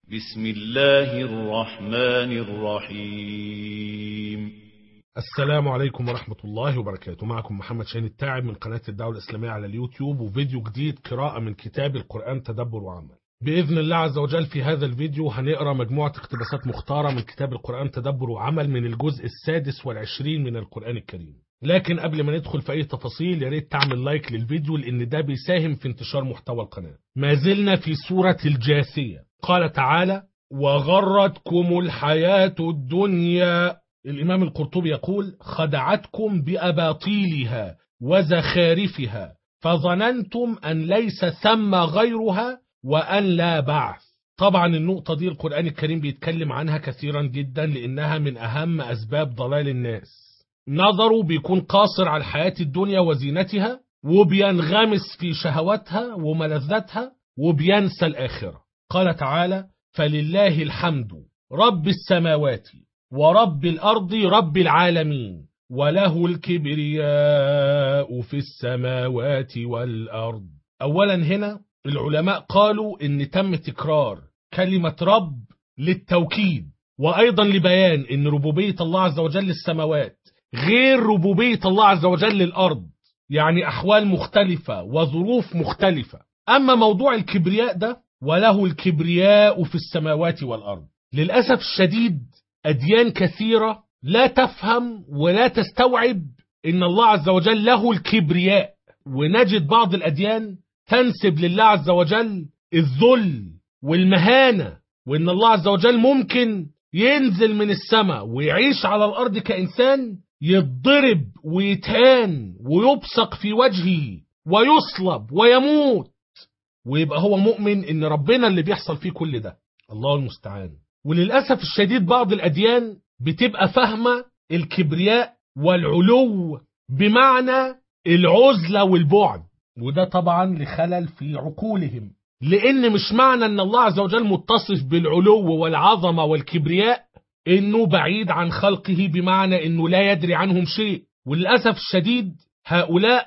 بسم الله الرحمن الرحيم. السلام عليكم ورحمة الله وبركاته. معكم محمد شاهين التاعب من قناة الدعوة الإسلامية على اليوتيوب، وفيديو جديد قراءة من كتاب القرآن تدبر وعمل. بإذن الله عز وجل في هذا الفيديو هنقرأ مجموعة اقتباسات مختارة من كتاب القرآن تدبر وعمل من الجزء 26 من القرآن الكريم. لكن قبل ما ندخل في أي تفاصيل يا ريت تعمل لايك للفيديو، لأن ده بيساهم في انتشار محتوى القناة. ما زلنا في سورة الجاثية. قال تعالى: وغرتكم الحياة الدنيا. الإمام القرطبي يقول: خدعتكم بأباطيلها وزخارفها فظننتم أن ليس ثم غيرها وأن لا بعث. طبعا النقطة دي القرآن الكريم بيتكلم عنها كثيرا جدا، لأنها من أهم أسباب ضلال الناس. نظره بيكون قاصر على الحياة الدنيا وزينتها، وبينغمس في شهواتها وملذاتها، وبينسى الآخرة. قال تعالى: فلله الحمد رب السماوات ورب الأرض رب العالمين وله الكبرياء في السماوات والأرض. أولا هنا العلماء قالوا إن تم تكرار كلمة رب للتوكيد، وأيضا لبيان إن ربوبية الله عز وجل للسماوات غير ربوبية الله عز وجل للأرض، يعني أحوال مختلفة وظروف مختلفة. أما موضوع الكبرياء ده، وله الكبرياء في السماوات والأرض، للأسف الشديد أديان كثيرة لا تفهم ولا تستوعب إن الله عز وجل له الكبرياء، ونجد بعض الأديان تنسب لله عز وجل الذل والمهانة، وإن الله عز وجل ممكن ينزل من السماء ويعيش على الأرض كإنسان، يتضرب ويتهان ويبصق في وجهه ويصلب ويموت، ويبقى هو مؤمن إن ربنا اللي بيحصل فيه كل ده. الله المستعان. وللأسف الشديد بعض الأديان بتبقى فاهمة الكبرياء والعلو بمعنى العزلة والبعد، وده طبعا لخلل في عقولهم، لأن مش معنى أن الله عز وجل متصف بالعلو والعظمة والكبرياء إنه بعيد عن خلقه، بمعنى إنه لا يدري عنهم شيء. وللأسف الشديد هؤلاء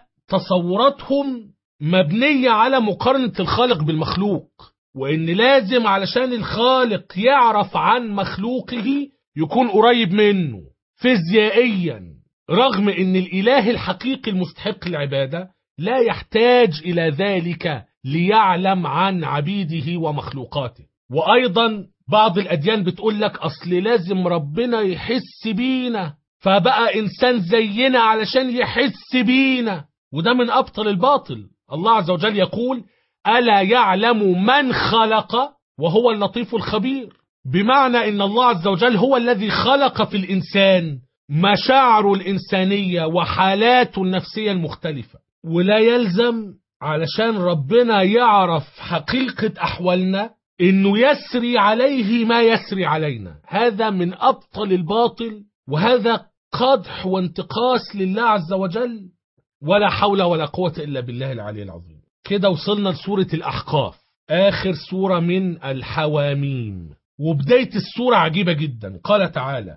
تصوراتهم مبنية على مقارنة الخالق بالمخلوق، وإن لازم علشان الخالق يعرف عن مخلوقه يكون قريب منه فيزيائيا، رغم إن الإله الحقيقي المستحق العبادة لا يحتاج إلى ذلك ليعلم عن عبيده ومخلوقاته. وأيضا بعض الأديان بتقول لك أصل لازم ربنا يحس بينا، فبقى إنسان زينا علشان يحس بينا، وده من أبطل الباطل. الله عز وجل يقول: ألا يعلم من خلق وهو اللطيف الخبير، بمعنى إن الله عز وجل هو الذي خلق في الإنسان مشاعره الإنسانية وحالاته النفسية المختلفة. ولا يلزم علشان ربنا يعرف حقيقة أحوالنا إنه يسري عليه ما يسري علينا. هذا من أبطل الباطل، وهذا قدح وانتقاص لله عز وجل، ولا حول ولا قوة إلا بالله العلي العظيم. كده وصلنا لسورة الأحقاف، آخر سورة من الحواميم، وبداية السورة عجيبة جدا. قال تعالى: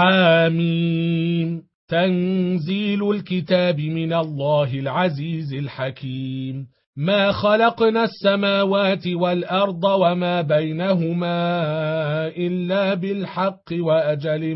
حاميم تنزيل الكتاب من الله العزيز الحكيم ما خلقنا السماوات والأرض وما بينهما إلا بالحق وأجل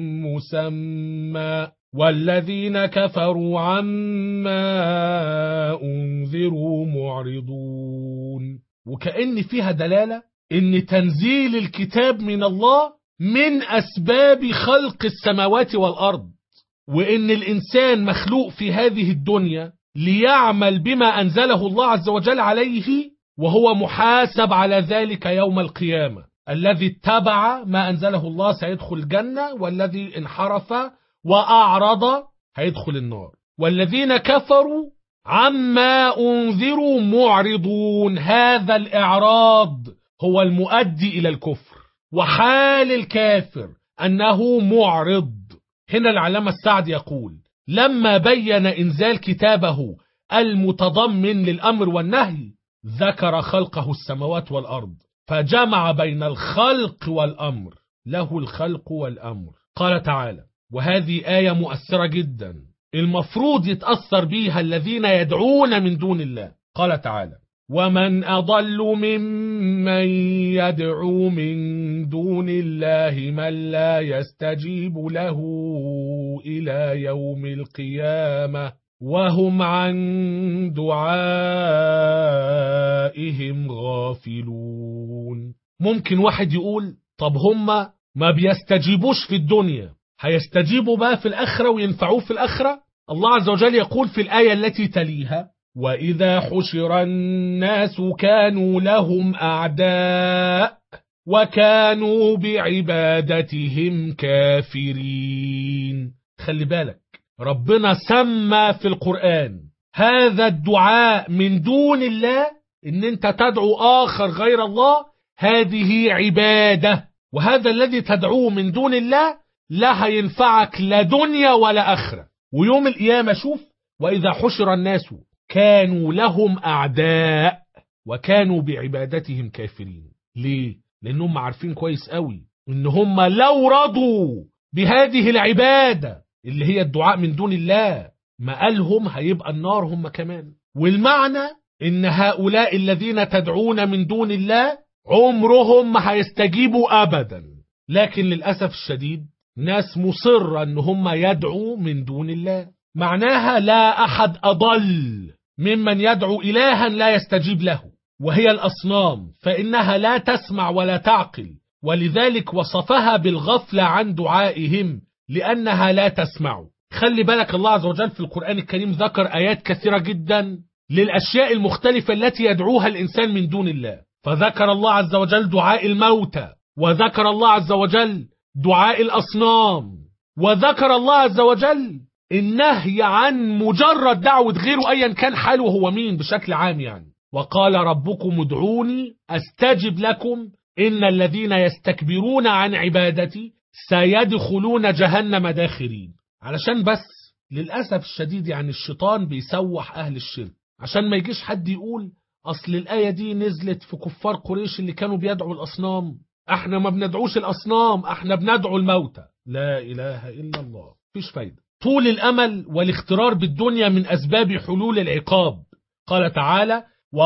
مسمى والذين كفروا عما أنذروا معرضون. وكأن فيها دلالة إن تنزيل الكتاب من الله من أسباب خلق السماوات والأرض، وإن الإنسان مخلوق في هذه الدنيا ليعمل بما أنزله الله عز وجل عليه، وهو محاسب على ذلك يوم القيامة. الذي اتبع ما أنزله الله سيدخل الجنة، والذي انحرف وأعرض هيدخل النار. والذين كفروا عما أنذروا معرضون. هذا الإعراض هو المؤدي إلى الكفر، وحال الكافر أنه معرض. هنا العلامة السعدي يقول: لما بين إنزال كتابه المتضمن للأمر والنهي ذكر خلقه السماوات والأرض، فجمع بين الخلق والأمر، له الخلق والأمر. قال تعالى: وهذه آية مؤثرة جدا المفروض يتأثر بيها الذين يدعون من دون الله. قال تعالى: ومن أضل ممن يدعو من دون الله من لا يستجيب له إلى يوم القيامة وهم عن دعائهم غافلون. ممكن واحد يقول طب هم ما بيستجيبوش في الدنيا، هيستجيبوا بقى في الآخرة وينفعوه في الآخرة؟ الله عز وجل يقول في الآية التي تليها: وإذا حشر الناس كانوا لهم أعداء وكانوا بعبادتهم كافرين. خلي بالك، ربنا سمى في القرآن هذا الدعاء من دون الله، إن أنت تدعو آخر غير الله، هذه عبادة، وهذا الذي تدعوه من دون الله لا هينفعك لا دنيا ولا آخرة. ويوم القيامة شوف: وإذا حشر الناس كانوا لهم أعداء وكانوا بعبادتهم كافرين. ليه؟ لأنهم عارفين كويس قوي إن هم لو رضوا بهذه العبادة اللي هي الدعاء من دون الله مآلهم هيبقى النار هم كمان. والمعنى إن هؤلاء الذين تدعون من دون الله عمرهم ما هيستجيبوا أبدا، لكن للأسف الشديد ناس مصرة إن هم يدعوا من دون الله. معناها لا أحد أضل ممن يدعو إلها لا يستجيب له، وهي الأصنام، فإنها لا تسمع ولا تعقل، ولذلك وصفها بالغفلة عن دعائهم لأنها لا تسمع. خلي بالك، الله عز وجل في القرآن الكريم ذكر آيات كثيرة جدا للأشياء المختلفة التي يدعوها الإنسان من دون الله. فذكر الله عز وجل دعاء الموتى، وذكر الله عز وجل دعاء الأصنام، وذكر الله عز وجل النهي عن مجرد دعوة غيره أيا كان حاله هو مين بشكل عام يعني. وقال ربكم ادعوني أستجب لكم إن الذين يستكبرون عن عبادتي سيدخلون جهنم داخرين. علشان بس للأسف الشديد يعني الشيطان بيسوح أهل الشرك، عشان ما يجيش حد يقول أصل الآية دي نزلت في كفار قريش اللي كانوا بيدعوا الأصنام، احنا ما بندعوش الأصنام، احنا بندعو الموتى. لا إله إلا الله. فيش فايدة. طول الأمل والاغترار بالدنيا من أسباب حلول العقاب. قال تعالى: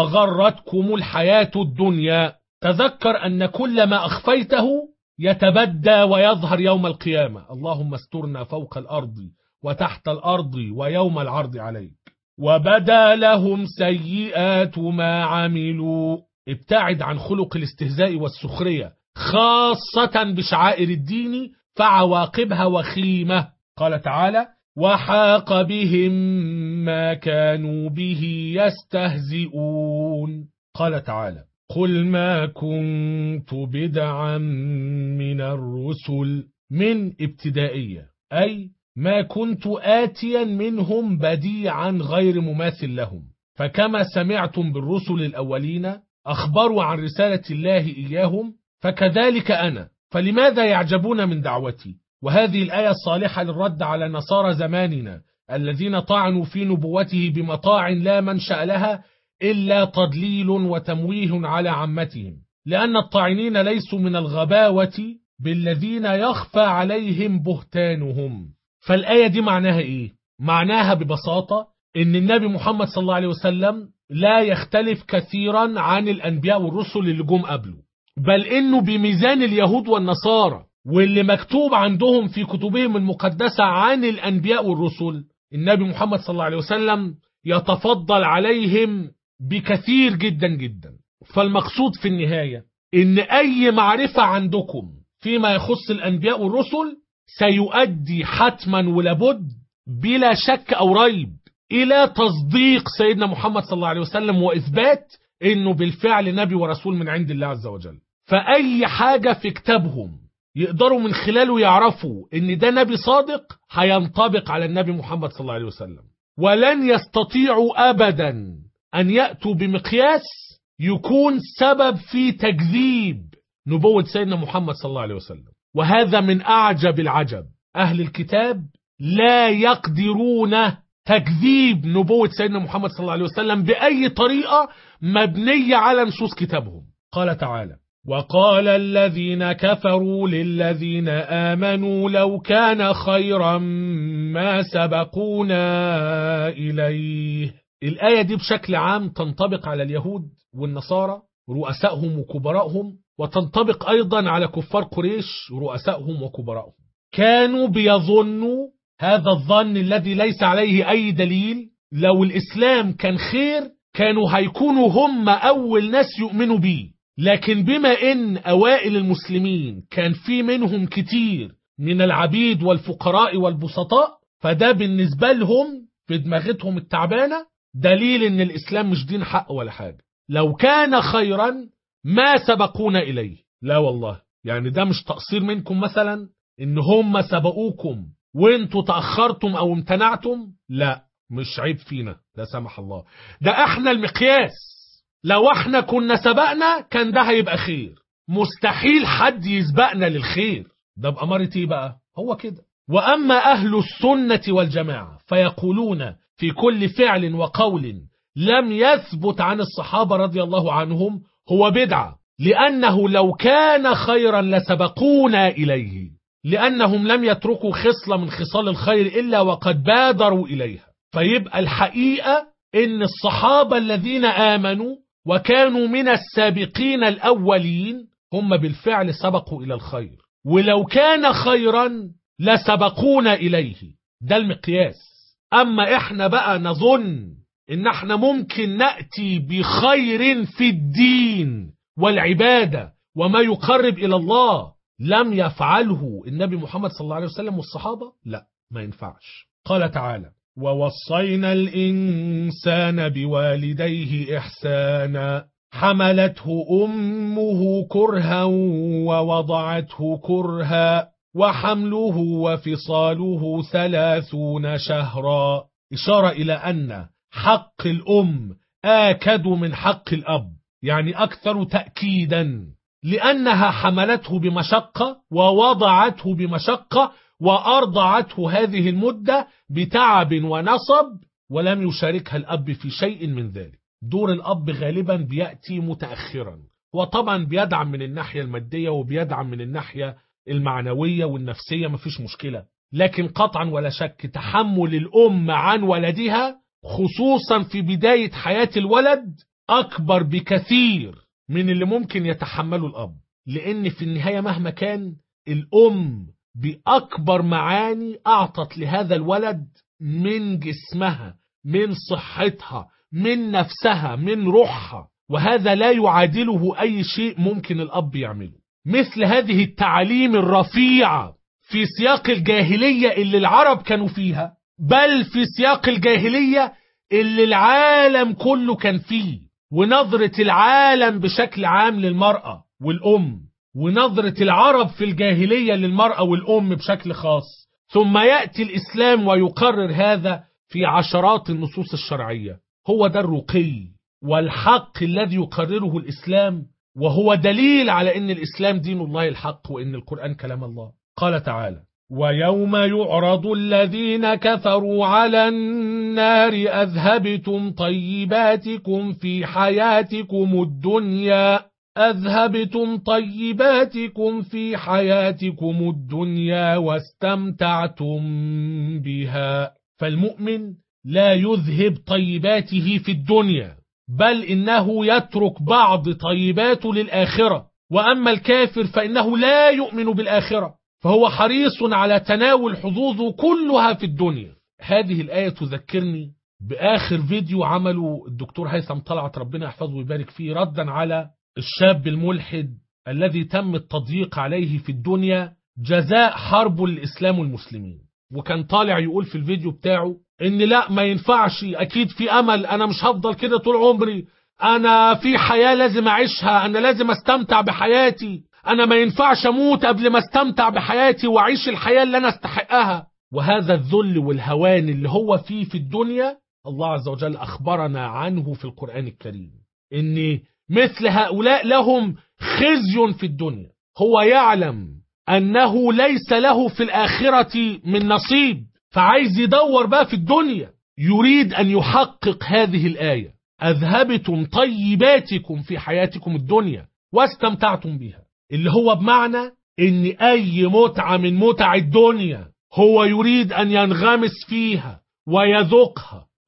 وغرتكم الحياة الدنيا. تذكر أن كل ما أخفيته يتبدى ويظهر يوم القيامة. اللهم استرنا فوق الأرض وتحت الأرض ويوم العرض عليك. وبدا لهم سيئات ما عملوا. ابتعد عن خلق الاستهزاء والسخرية، خاصة بشعائر الدين، فعواقبها وخيمة. قال تعالى: وحاق بهم ما كانوا به يستهزئون. قال تعالى: قل ما كنت بدعا من الرسل. من ابتدائية، أي ما كنت آتيا منهم بديعا غير مماثل لهم، فكما سمعتم بالرسل الأولين أخبروا عن رسالة الله إياهم، فكذلك أنا، فلماذا يعجبون من دعوتي؟ وهذه الآية صالحة للرد على نصارى زماننا الذين طعنوا في نبوته بمطاع لا منشأ لها إلا تضليل وتمويه على عامتهم، لأن الطاعنين ليسوا من الغباوة بالذين يخفى عليهم بهتانهم. فالآية دي معناها إيه؟ معناها ببساطة إن النبي محمد صلى الله عليه وسلم لا يختلف كثيرا عن الأنبياء والرسل اللي جم قبله، بل إنه بميزان اليهود والنصارى واللي مكتوب عندهم في كتبهم المقدسة عن الأنبياء والرسل، النبي محمد صلى الله عليه وسلم يتفضل عليهم بكثير جدا جدا. فالمقصود في النهاية إن أي معرفة عندكم فيما يخص الأنبياء والرسل سيؤدي حتما ولابد بلا شك أو ريب إلى تصديق سيدنا محمد صلى الله عليه وسلم وإثبات إنه بالفعل نبي ورسول من عند الله عز وجل. فأي حاجة في كتابهم يقدروا من خلاله يعرفوا إن ده نبي صادق هينطبق على النبي محمد صلى الله عليه وسلم، ولن يستطيعوا أبدا أن يأتوا بمقياس يكون سبب في تكذيب نبوة سيدنا محمد صلى الله عليه وسلم. وهذا من أعجب العجب. أهل الكتاب لا يقدرون تكذيب نبوة سيدنا محمد صلى الله عليه وسلم بأي طريقة مبنية على نصوص كتابهم. قال تعالى: وقال الذين كفروا للذين آمنوا لو كان خيرا ما سبقونا إليه الآية دي بشكل عام تنطبق على اليهود والنصارى رؤسائهم وكبرائهم، وتنطبق أيضا على كفار قريش رؤسائهم وكبرائهم. كانوا بيظنوا هذا الظن الذي ليس عليه أي دليل، لو الإسلام كان خير كانوا هيكونوا هم أول ناس يؤمنوا بيه، لكن بما إن أوائل المسلمين كان في منهم كتير من العبيد والفقراء والبسطاء، فده بالنسبة لهم في دماغتهم التعبانة دليل إن الإسلام مش دين حق ولا حاجة. لو كان خيرا ما سبقونا إليه. لا والله، يعني ده مش تقصير منكم مثلا إن هم سبقوكم وانتوا تأخرتم أو امتنعتم، لا مش عيب فينا لا سمح الله، ده احنا المقياس. لو احنا كنا سبقنا كان ده هيبقى خير، مستحيل حد يسبقنا للخير، ده بأمارة ايه بقى؟ هو كده. وأما أهل السنة والجماعة فيقولون في كل فعل وقول لم يثبت عن الصحابة رضي الله عنهم هو بدعة، لأنه لو كان خيرا لسبقونا إليه، لأنهم لم يتركوا خصلة من خصال الخير إلا وقد بادروا إليها. فيبقى الحقيقة إن الصحابة الذين آمنوا وكانوا من السابقين الأولين هم بالفعل سبقوا إلى الخير، ولو كان خيرا لسبقونا إليه، ده المقياس. أما إحنا بقى نظن إن إحنا ممكن نأتي بخير في الدين والعبادة وما يقرب إلى الله لم يفعله النبي محمد صلى الله عليه وسلم والصحابة، لا ما ينفعش. قال تعالى: ووصينا الإنسان بوالديه إحسانا حملته أمه كرها ووضعته كرها وحمله وفصاله 30 شهرا. إشارة إلى أن حق الأم آكد من حق الأب، يعني أكثر تأكيدا، لأنها حملته بمشقة ووضعته بمشقة وأرضعته هذه المدة بتعب ونصب، ولم يشاركها الأب في شيء من ذلك. دور الأب غالبا بيأتي متأخرا، وطبعا بيدعم من الناحية المادية وبيدعم من الناحية المعنوية والنفسية، مفيش مشكلة، لكن قطعا ولا شك تحمل الأم عن ولدها خصوصا في بداية حياة الولد أكبر بكثير من اللي ممكن يتحمله الأب، لأن في النهاية مهما كان الأم بأكبر معاني أعطت لهذا الولد من جسمها، من صحتها، من نفسها، من روحها، وهذا لا يعادله أي شيء ممكن الأب يعمله. مثل هذه التعاليم الرفيعة في سياق الجاهلية اللي العرب كانوا فيها، بل في سياق الجاهلية اللي العالم كله كان فيه، ونظرة العالم بشكل عام للمرأة والأم، ونظرة العرب في الجاهلية للمرأة والأم بشكل خاص، ثم يأتي الإسلام ويقرر هذا في عشرات النصوص الشرعية. هو ده الرقي والحق الذي يقرره الإسلام، وهو دليل على أن الإسلام دين الله الحق وأن القرآن كلام الله. قال تعالى: ويوم يعرض الذين كفروا على النار أذهبتم طيباتكم في حياتكم الدنيا واستمتعتم بها. فالمؤمن لا يذهب طيباته في الدنيا، بل إنه يترك بعض طيباته للآخرة. وأما الكافر فإنه لا يؤمن بالآخرة، فهو حريص على تناول حظوظه كلها في الدنيا. هذه الآية تذكرني بآخر فيديو عمله الدكتور هيثم طلعت ربنا يحفظه ويبارك فيه، ردا على الشاب الملحد الذي تم التضييق عليه في الدنيا جزاء حرب الإسلام والمسلمين. وكان طالع يقول في الفيديو بتاعه إن لا ما ينفعش، أكيد في أمل، أنا مش هفضل كده طول عمري، أنا في حياة لازم أعيشها، أنا لازم أستمتع بحياتي، أنا ما ينفعش أموت قبل ما أستمتع بحياتي وأعيش الحياة اللي أنا استحقها. وهذا الذل والهوان اللي هو فيه في الدنيا الله عز وجل أخبرنا عنه في القرآن الكريم، إن مثل هؤلاء لهم خزي في الدنيا. هو يعلم أنه ليس له في الآخرة من نصيب، فعايز يدور بقى في الدنيا، يريد أن يحقق هذه الآية: أذهبتم طيباتكم في حياتكم الدنيا واستمتعتم بها، اللي هو بمعنى إن أي متعة من متع الدنيا هو يريد أن ينغمس فيها ويذوقها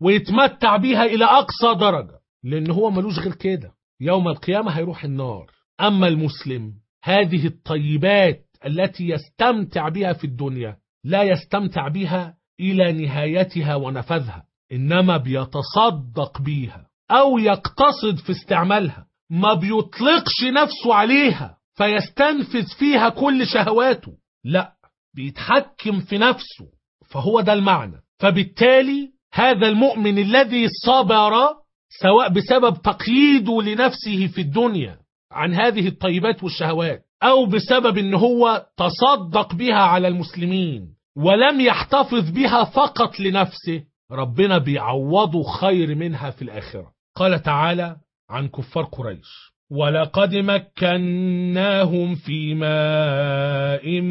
ويتمتع بيها إلى أقصى درجة، لأن هو ملوش غير كده، يوم القيامة هيروح النار. أما المسلم هذه الطيبات التي يستمتع بها في الدنيا لا يستمتع بها إلى نهايتها ونفذها، إنما بيتصدق بيها أو يقتصد في استعمالها، ما بيطلقش نفسه عليها فيستنفذ فيها كل شهواته، لا، بيتحكم في نفسه. فهو ده المعنى. فبالتالي هذا المؤمن الذي صبر سواء بسبب تقييده لنفسه في الدنيا عن هذه الطيبات والشهوات، أو بسبب إن هو تصدق بها على المسلمين ولم يحتفظ بها فقط لنفسه، ربنا بيعوضه خير منها في الآخرة. قال تعالى عن كفار قريش: ولقد مكناهم في ماء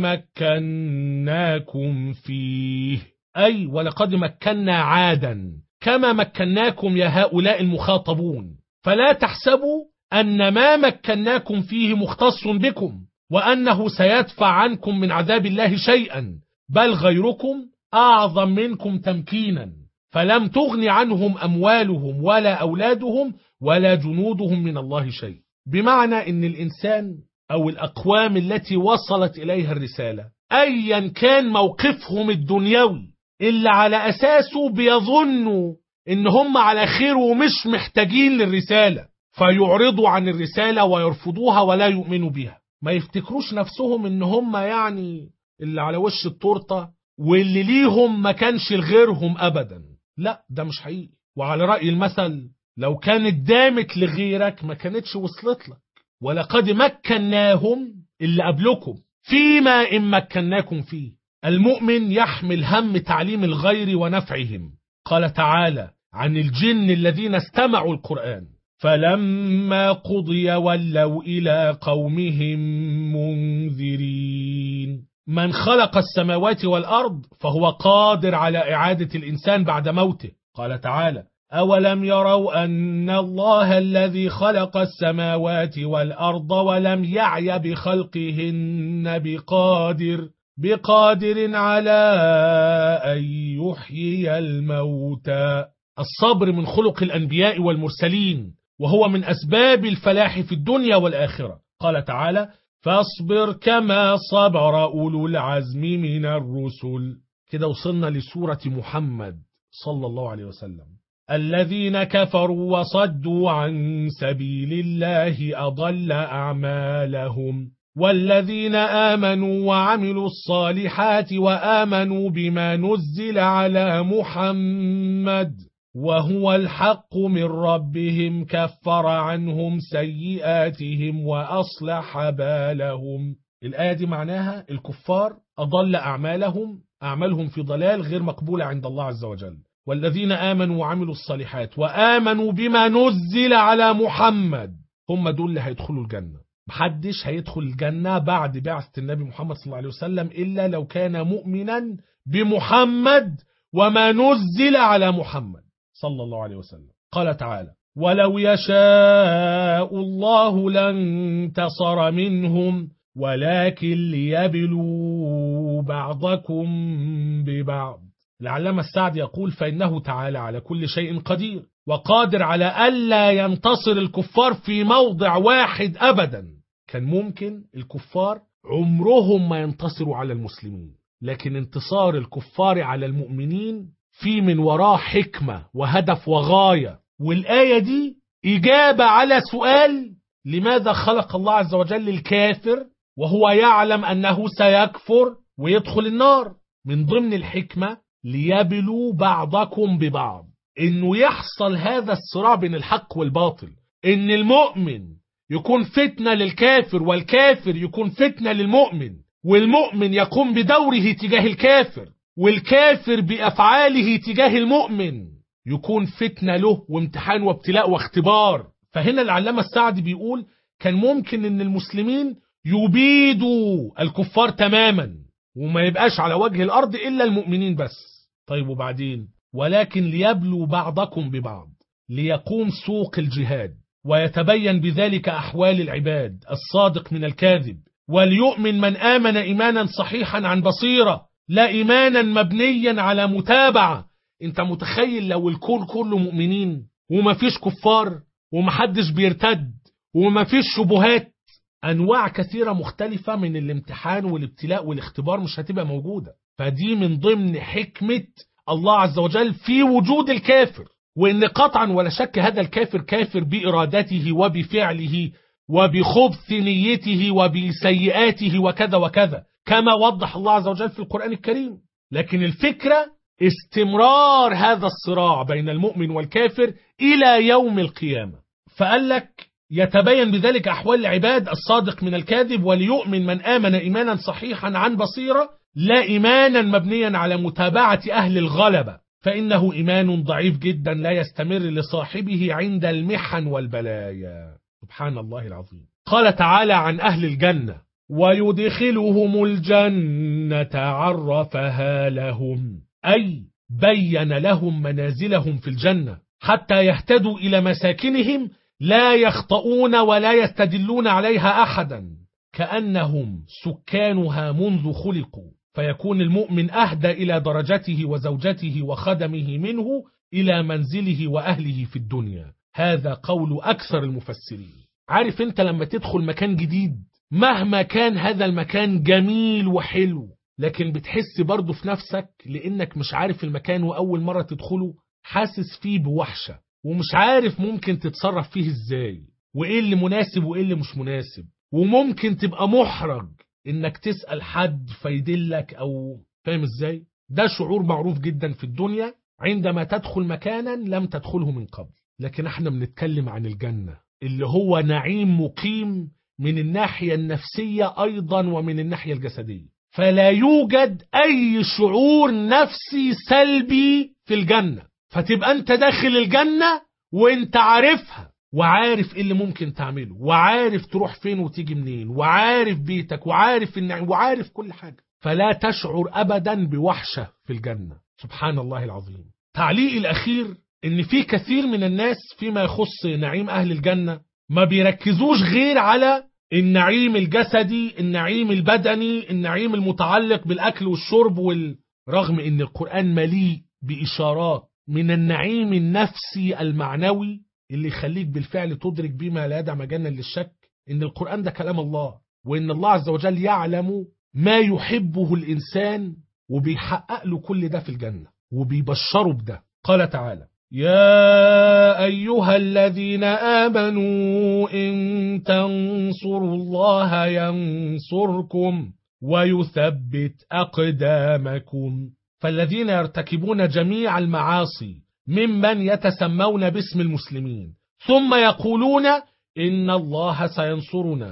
مكناكم فيه، أي ولقد مكنا عادا كما مكناكم يا هؤلاء المخاطبون، فلا تحسبوا أن ما مكناكم فيه مختص بكم وأنه سيدفع عنكم من عذاب الله شيئا، بل غيركم أعظم منكم تمكينا، فلم تغن عنهم أموالهم ولا أولادهم ولا جنودهم من الله شيء. بمعنى أن الإنسان أو الأقوام التي وصلت إليها الرسالة أيا كان موقفهم الدنيوي اللي على أساسه بيظنوا إن هم على خير ومش محتاجين للرسالة، فيعرضوا عن الرسالة ويرفضوها ولا يؤمنوا بها، ما يفتكروش نفسهم إن هم يعني اللي على وش التورتة واللي ليهم ما كانش لغيرهم أبدا. لا، ده مش حقيقي. وعلى رأي المثل، لو كانت دامت لغيرك ما كانتش وصلت لك. ولقد مكناهم اللي قبلكم فيما إن مكناكم فيه. المؤمن يحمل هم تعليم الغير ونفعهم. قال تعالى عن الجن الذين استمعوا القرآن: فلما قضي ولوا إلى قومهم منذرين. من خلق السماوات والأرض فهو قادر على إعادة الإنسان بعد موته. قال تعالى: أولم يروا أن الله الذي خلق السماوات والأرض ولم يعي بخلقهن بقادر على أن يحيي الموتى. الصبر من خلق الأنبياء والمرسلين، وهو من أسباب الفلاح في الدنيا والآخرة. قال تعالى: فاصبر كما صبر أولو العزم من الرسل. كده وصلنا لسورة محمد صلى الله عليه وسلم. الذين كفروا وصدوا عن سبيل الله أضل أعمالهم، والذين آمنوا وعملوا الصالحات وآمنوا بما نزل على محمد وهو الحق من ربهم كفر عنهم سيئاتهم وأصلح بالهم. الآية دي معناها الكفار أضل أعمالهم في ضلال غير مقبولة عند الله عز وجل. والذين آمنوا وعملوا الصالحات وآمنوا بما نزل على محمد، هم دول اللي هيدخلوا الجنة. محدش هيدخل الجنة بعد بعثة النبي محمد صلى الله عليه وسلم إلا لو كان مؤمنا بمحمد وما نزل على محمد صلى الله عليه وسلم. قال تعالى: ولو يشاء الله لانتصر منهم ولكن ليبلوا بعضكم ببعض. العلامة السعدي يقول: فإنه تعالى على كل شيء قدير وقادر على ألا ينتصر الكفار في موضع واحد أبدا. كان ممكن الكفار عمرهم ما ينتصروا على المسلمين، لكن انتصار الكفار على المؤمنين في من وراه حكمة وهدف وغاية. والآية دي إجابة على سؤال: لماذا خلق الله عز وجل الكافر وهو يعلم أنه سيكفر ويدخل النار؟ من ضمن الحكمة ليبلوا بعضكم ببعض، إنه يحصل هذا الصراع بين الحق والباطل، إن المؤمن يكون فتنة للكافر والكافر يكون فتنة للمؤمن، والمؤمن يقوم بدوره تجاه الكافر والكافر بأفعاله تجاه المؤمن، يكون فتنة له وامتحان وابتلاء واختبار. فهنا العلامة السعدي بيقول: كان ممكن ان المسلمين يبيدوا الكفار تماما وما يبقاش على وجه الأرض إلا المؤمنين بس. طيب وبعدين؟ ولكن ليبلوا بعضكم ببعض، ليقوم سوق الجهاد ويتبين بذلك أحوال العباد الصادق من الكاذب، وليؤمن من آمن إيمانا صحيحا عن بصيرة، لا إيمانا مبنيا على متابعة انت متخيل لو الكون كله مؤمنين ومفيش كفار ومحدش بيرتد ومفيش شبهات، أنواع كثيرة مختلفة من الامتحان والابتلاء والاختبار مش هتبقى موجودة. فدي من ضمن حكمة الله عز وجل في وجود الكافر، وإن قطعا ولا شك هذا الكافر كافر بإرادته وبفعله وبخبث نيته وبسيئاته وكذا وكذا، كما وضح الله عز وجل في القرآن الكريم. لكن الفكرة استمرار هذا الصراع بين المؤمن والكافر إلى يوم القيامة. فقال لك يتبين بذلك أحوال العباد الصادق من الكاذب، وليؤمن من آمن إيمانا صحيحا عن بصيرة، لا إيمانا مبنيا على متابعة أهل الغلبة، فإنه إيمان ضعيف جدا لا يستمر لصاحبه عند المحن والبلايا. سبحان الله العظيم. قال تعالى عن أهل الجنة: ويدخلهم الجنة عرفها لهم، أي بين لهم منازلهم في الجنة حتى يهتدوا إلى مساكنهم لا يخطئون ولا يستدلون عليها أحدا، كأنهم سكانها منذ خلقوا، فيكون المؤمن أهدى إلى درجته وزوجته وخدمه منه إلى منزله وأهله في الدنيا. هذا قول أكثر المفسرين. عارف أنت لما تدخل مكان جديد مهما كان هذا المكان جميل وحلو، لكن بتحس برضه في نفسك لأنك مش عارف المكان وأول مرة تدخله حاسس فيه بوحشة، ومش عارف ممكن تتصرف فيه ازاي، وايه اللي مناسب وايه اللي مش مناسب، وممكن تبقى محرج انك تسأل حد فيدلك او فاهم ازاي. ده شعور معروف جدا في الدنيا عندما تدخل مكانا لم تدخله من قبل. لكن احنا بنتكلم عن الجنة اللي هو نعيم مقيم من الناحية النفسية ايضا ومن الناحية الجسدية، فلا يوجد اي شعور نفسي سلبي في الجنة. فتبقى انت داخل الجنة وانت عارفها، وعارف ايه اللي ممكن تعمله، وعارف تروح فين وتيجي منين، وعارف بيتك، وعارف كل حاجة، فلا تشعر ابدا بوحشة في الجنة. سبحان الله العظيم. تعليق الاخير ان في كثير من الناس فيما يخص نعيم اهل الجنة ما بيركزوش غير على النعيم الجسدي، النعيم البدني، النعيم المتعلق بالاكل والشرب رغم ان القرآن مليء بإشارات من النعيم النفسي المعنوي اللي يخليك بالفعل تدرك بما لا يدع مجالا للشك ان القرآن ده كلام الله، وان الله عز وجل يعلم ما يحبه الإنسان وبيحقق له كل ده في الجنة وبيبشره بده. قال تعالى: يا أيها الذين آمنوا إن تنصروا الله ينصركم ويثبت أقدامكم. فالذين يرتكبون جميع المعاصي ممن يتسمون باسم المسلمين ثم يقولون إن الله سينصرنا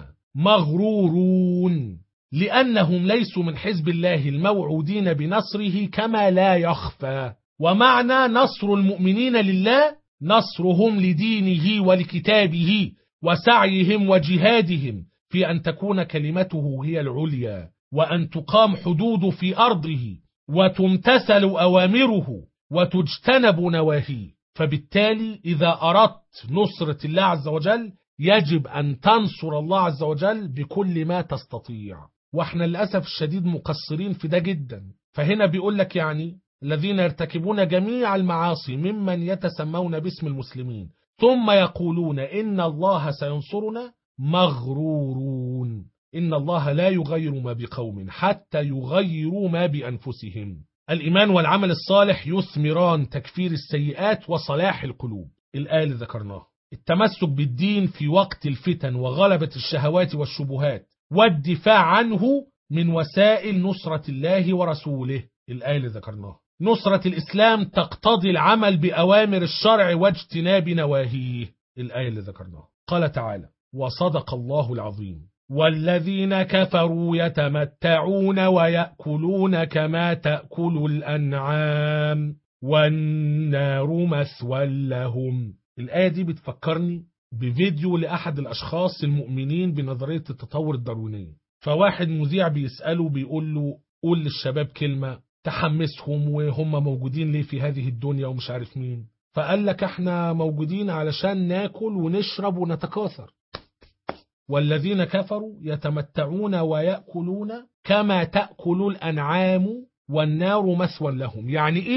مغرورون، لأنهم ليسوا من حزب الله الموعودين بنصره كما لا يخفى. ومعنى نصر المؤمنين لله نصرهم لدينه ولكتابه وسعيهم وجهادهم في أن تكون كلمته هي العليا، وأن تقام حدود في أرضه وتمتثل أوامره وتجتنب نواهيه. فبالتالي إذا أردت نصرة الله عز وجل يجب أن تنصر الله عز وجل بكل ما تستطيع، وإحنا للأسف الشديد مقصرين في ده جدا. فهنا بيقول لك يعني الذين يرتكبون جميع المعاصي ممن يتسمون باسم المسلمين ثم يقولون إن الله سينصرنا مغرورون. إن الله لا يغير ما بقوم حتى يغيروا ما بأنفسهم. الإيمان والعمل الصالح يثمران تكفير السيئات وصلاح القلوب. الآية اللي ذكرناها التمسك بالدين في وقت الفتن وغلبة الشهوات والشبهات والدفاع عنه من وسائل نصرة الله ورسوله. الآية اللي ذكرناها نصرة الإسلام تقتضي العمل بأوامر الشرع واجتناب نواهيه. الآية اللي ذكرناها قال تعالى: وصدق الله العظيم. والذين كفروا يتمتعون ويأكلون كما تأكل الأنعام والنار مثوى لهم. الآية دي بتفكرني بفيديو لأحد الأشخاص المؤمنين بنظرية التطور الداروينية. فواحد مذيع بيسأله بيقول له: قول للشباب كلمة تحمسهم وهم موجودين ليه في هذه الدنيا ومش عارف مين. فقال لك: احنا موجودين علشان ناكل ونشرب ونتكاثر. والذين كفروا يتمتعون ويأكلون كما تأكل الأنعام والنار مثوى لهم. يعني ايه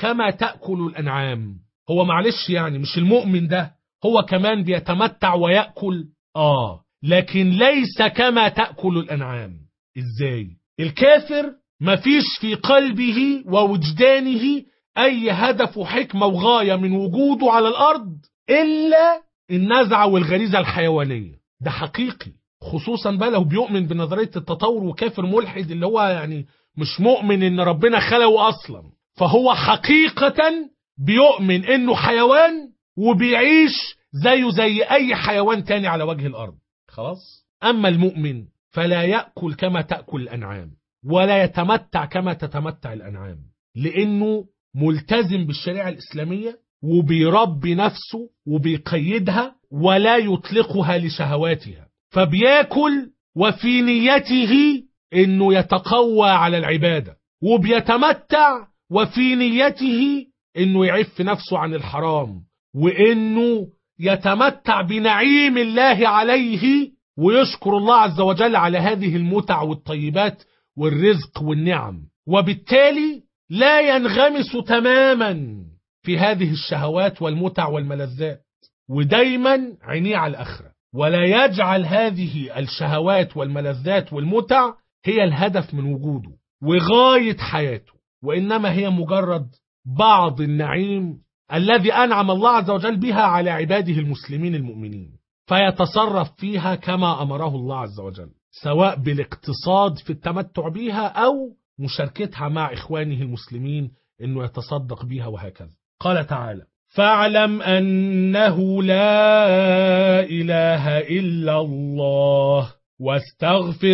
كما تأكل الأنعام. هو معلش يعني مش المؤمن ده هو كمان بيتمتع ويأكل؟ لكن ليس كما تأكل الأنعام. إزاي؟ الكافر مفيش في قلبه ووجدانه أي هدف وحكمة وغاية من وجوده على الأرض إلا النزعة والغريزة الحيوانية. ده حقيقي، خصوصا بقى لو بيؤمن بنظرية التطور وكافر ملحد اللي هو يعني مش مؤمن إن ربنا خلقه أصلا، فهو حقيقة بيؤمن إنه حيوان وبيعيش زيه زي أي حيوان تاني على وجه الأرض. خلاص. أما المؤمن فلا يأكل كما تأكل الأنعام ولا يتمتع كما تتمتع الأنعام، لأنه ملتزم بالشريعة الإسلامية وبيربي نفسه وبيقيدها ولا يطلقها لشهواتها، فبياكل وفي نيته إنه يتقوى على العبادة، وبيتمتع وفي نيته إنه يعف نفسه عن الحرام، وإنه يتمتع بنعيم الله عليه ويشكر الله عز وجل على هذه المتع والطيبات والرزق والنعم، وبالتالي لا ينغمس تماما في هذه الشهوات والمتع والملذات، ودايما عينيه على الآخرة، ولا يجعل هذه الشهوات والملذات والمتع هي الهدف من وجوده وغاية حياته، وإنما هي مجرد بعض النعيم الذي أنعم الله عز وجل بها على عباده المسلمين المؤمنين، فيتصرف فيها كما أمره الله عز وجل، سواء بالاقتصاد في التمتع بها أو مشاركتها مع إخوانه المسلمين إنه يتصدق بها وهكذا. قال تعالى: فاعلم أنه لا إله إلا الله واستغفر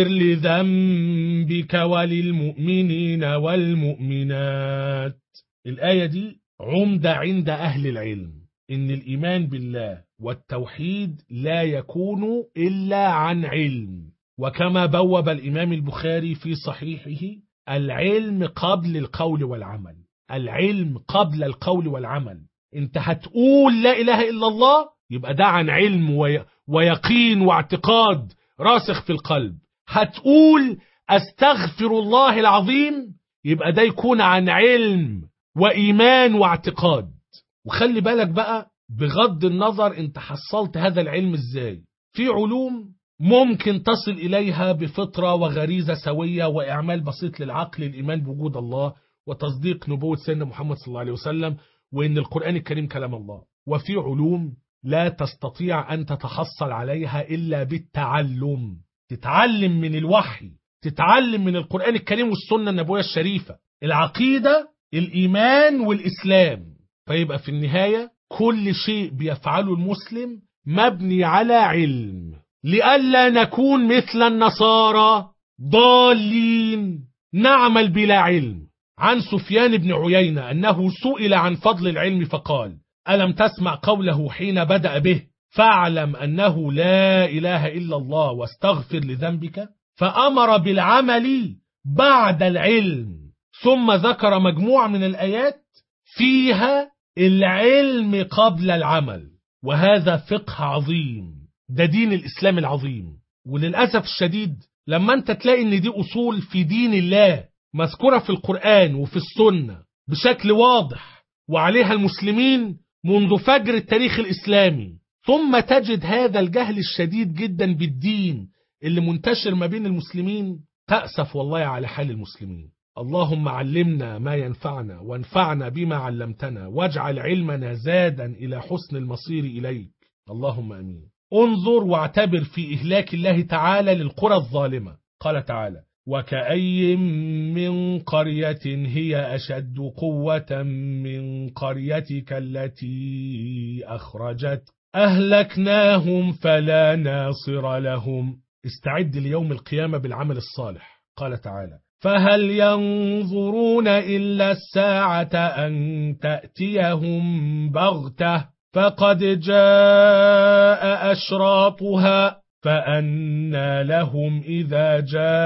لذنبك وللمؤمنين والمؤمنات. الآية دي عمدة عند أهل العلم، إن الإيمان بالله والتوحيد لا يكون إلا عن علم، وكما بوب الإمام البخاري في صحيحه: العلم قبل القول والعمل. العلم قبل القول والعمل. انت هتقول لا إله إلا الله يبقى ده عن علم ويقين واعتقاد راسخ في القلب. هتقول أستغفر الله العظيم يبقى ده يكون عن علم وإيمان واعتقاد. وخلي بالك بقى، بغض النظر انت حصلت هذا العلم ازاي، في علوم ممكن تصل إليها بفطرة وغريزة سوية وإعمال بسيط للعقل، الإيمان بوجود الله وتصديق نبوة سيدنا محمد صلى الله عليه وسلم وإن القرآن الكريم كلام الله. وفي علوم لا تستطيع أن تتحصل عليها إلا بالتعلم، تتعلم من الوحي، تتعلم من القرآن الكريم والسنة النبوية الشريفة، العقيدة، الإيمان والإسلام. فيبقى في النهاية كل شيء بيفعله المسلم مبني على علم، لئلا نكون مثل النصارى ضالين نعمل بلا علم. عن سفيان بن عيينة أنه سئل عن فضل العلم فقال: ألم تسمع قوله حين بدأ به: فاعلم أنه لا إله إلا الله واستغفر لذنبك؟ فأمر بالعمل بعد العلم، ثم ذكر مجموعة من الآيات فيها العلم قبل العمل. وهذا فقه عظيم، ده دين الإسلام العظيم. وللأسف الشديد لما أنت تلاقي إن دي أصول في دين الله مذكورة في القرآن وفي السنة بشكل واضح وعليها المسلمين منذ فجر التاريخ الإسلامي، ثم تجد هذا الجهل الشديد جدا بالدين اللي منتشر ما بين المسلمين، تأسف والله على حال المسلمين. اللهم علمنا ما ينفعنا وانفعنا بما علمتنا واجعل علمنا زادا إلى حسن المصير إليك، اللهم أمين. انظر واعتبر في إهلاك الله تعالى للقرى الظالمة. قال تعالى: وكأي من قرية هي أشد قوة من قريتك التي أخرجت أهلكناهم فلا ناصر لهم. استعد ليوم القيامة بالعمل الصالح. قال تعالى: فهل ينظرون إلا الساعة أن تأتيهم بغتة فقد جاء أشراطها فأنى لهم إذا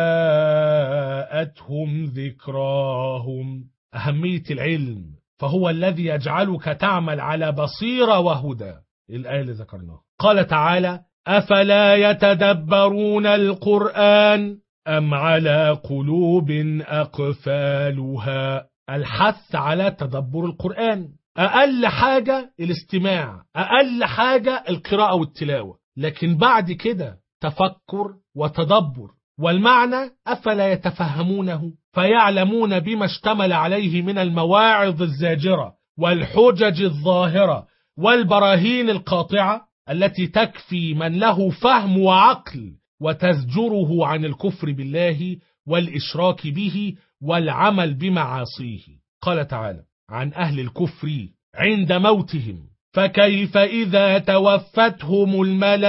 جاءتهم ذكراهم. أهمية العلم، فهو الذي يجعلك تعمل على بصيرة وهدى. الآية اللي ذكرناها. قال تعالى: أفلا يتدبرون القرآن أم على قلوب أقفالها. الحث على تدبر القرآن. أقل حاجة الاستماع، أقل حاجة القراءة والتلاوة، لكن بعد كده تفكر وتدبر. والمعنى أفلا يتفهمونه فيعلمون بما اشتمل عليه من المواعظ الزاجرة والحجج الظاهرة والبراهين القاطعة التي تكفي من له فهم وعقل وتزجره عن الكفر بالله والإشراك به والعمل بمعاصيه. قال تعالى عن أهل الكفر عند موتهم: فكيف إذا توفتهم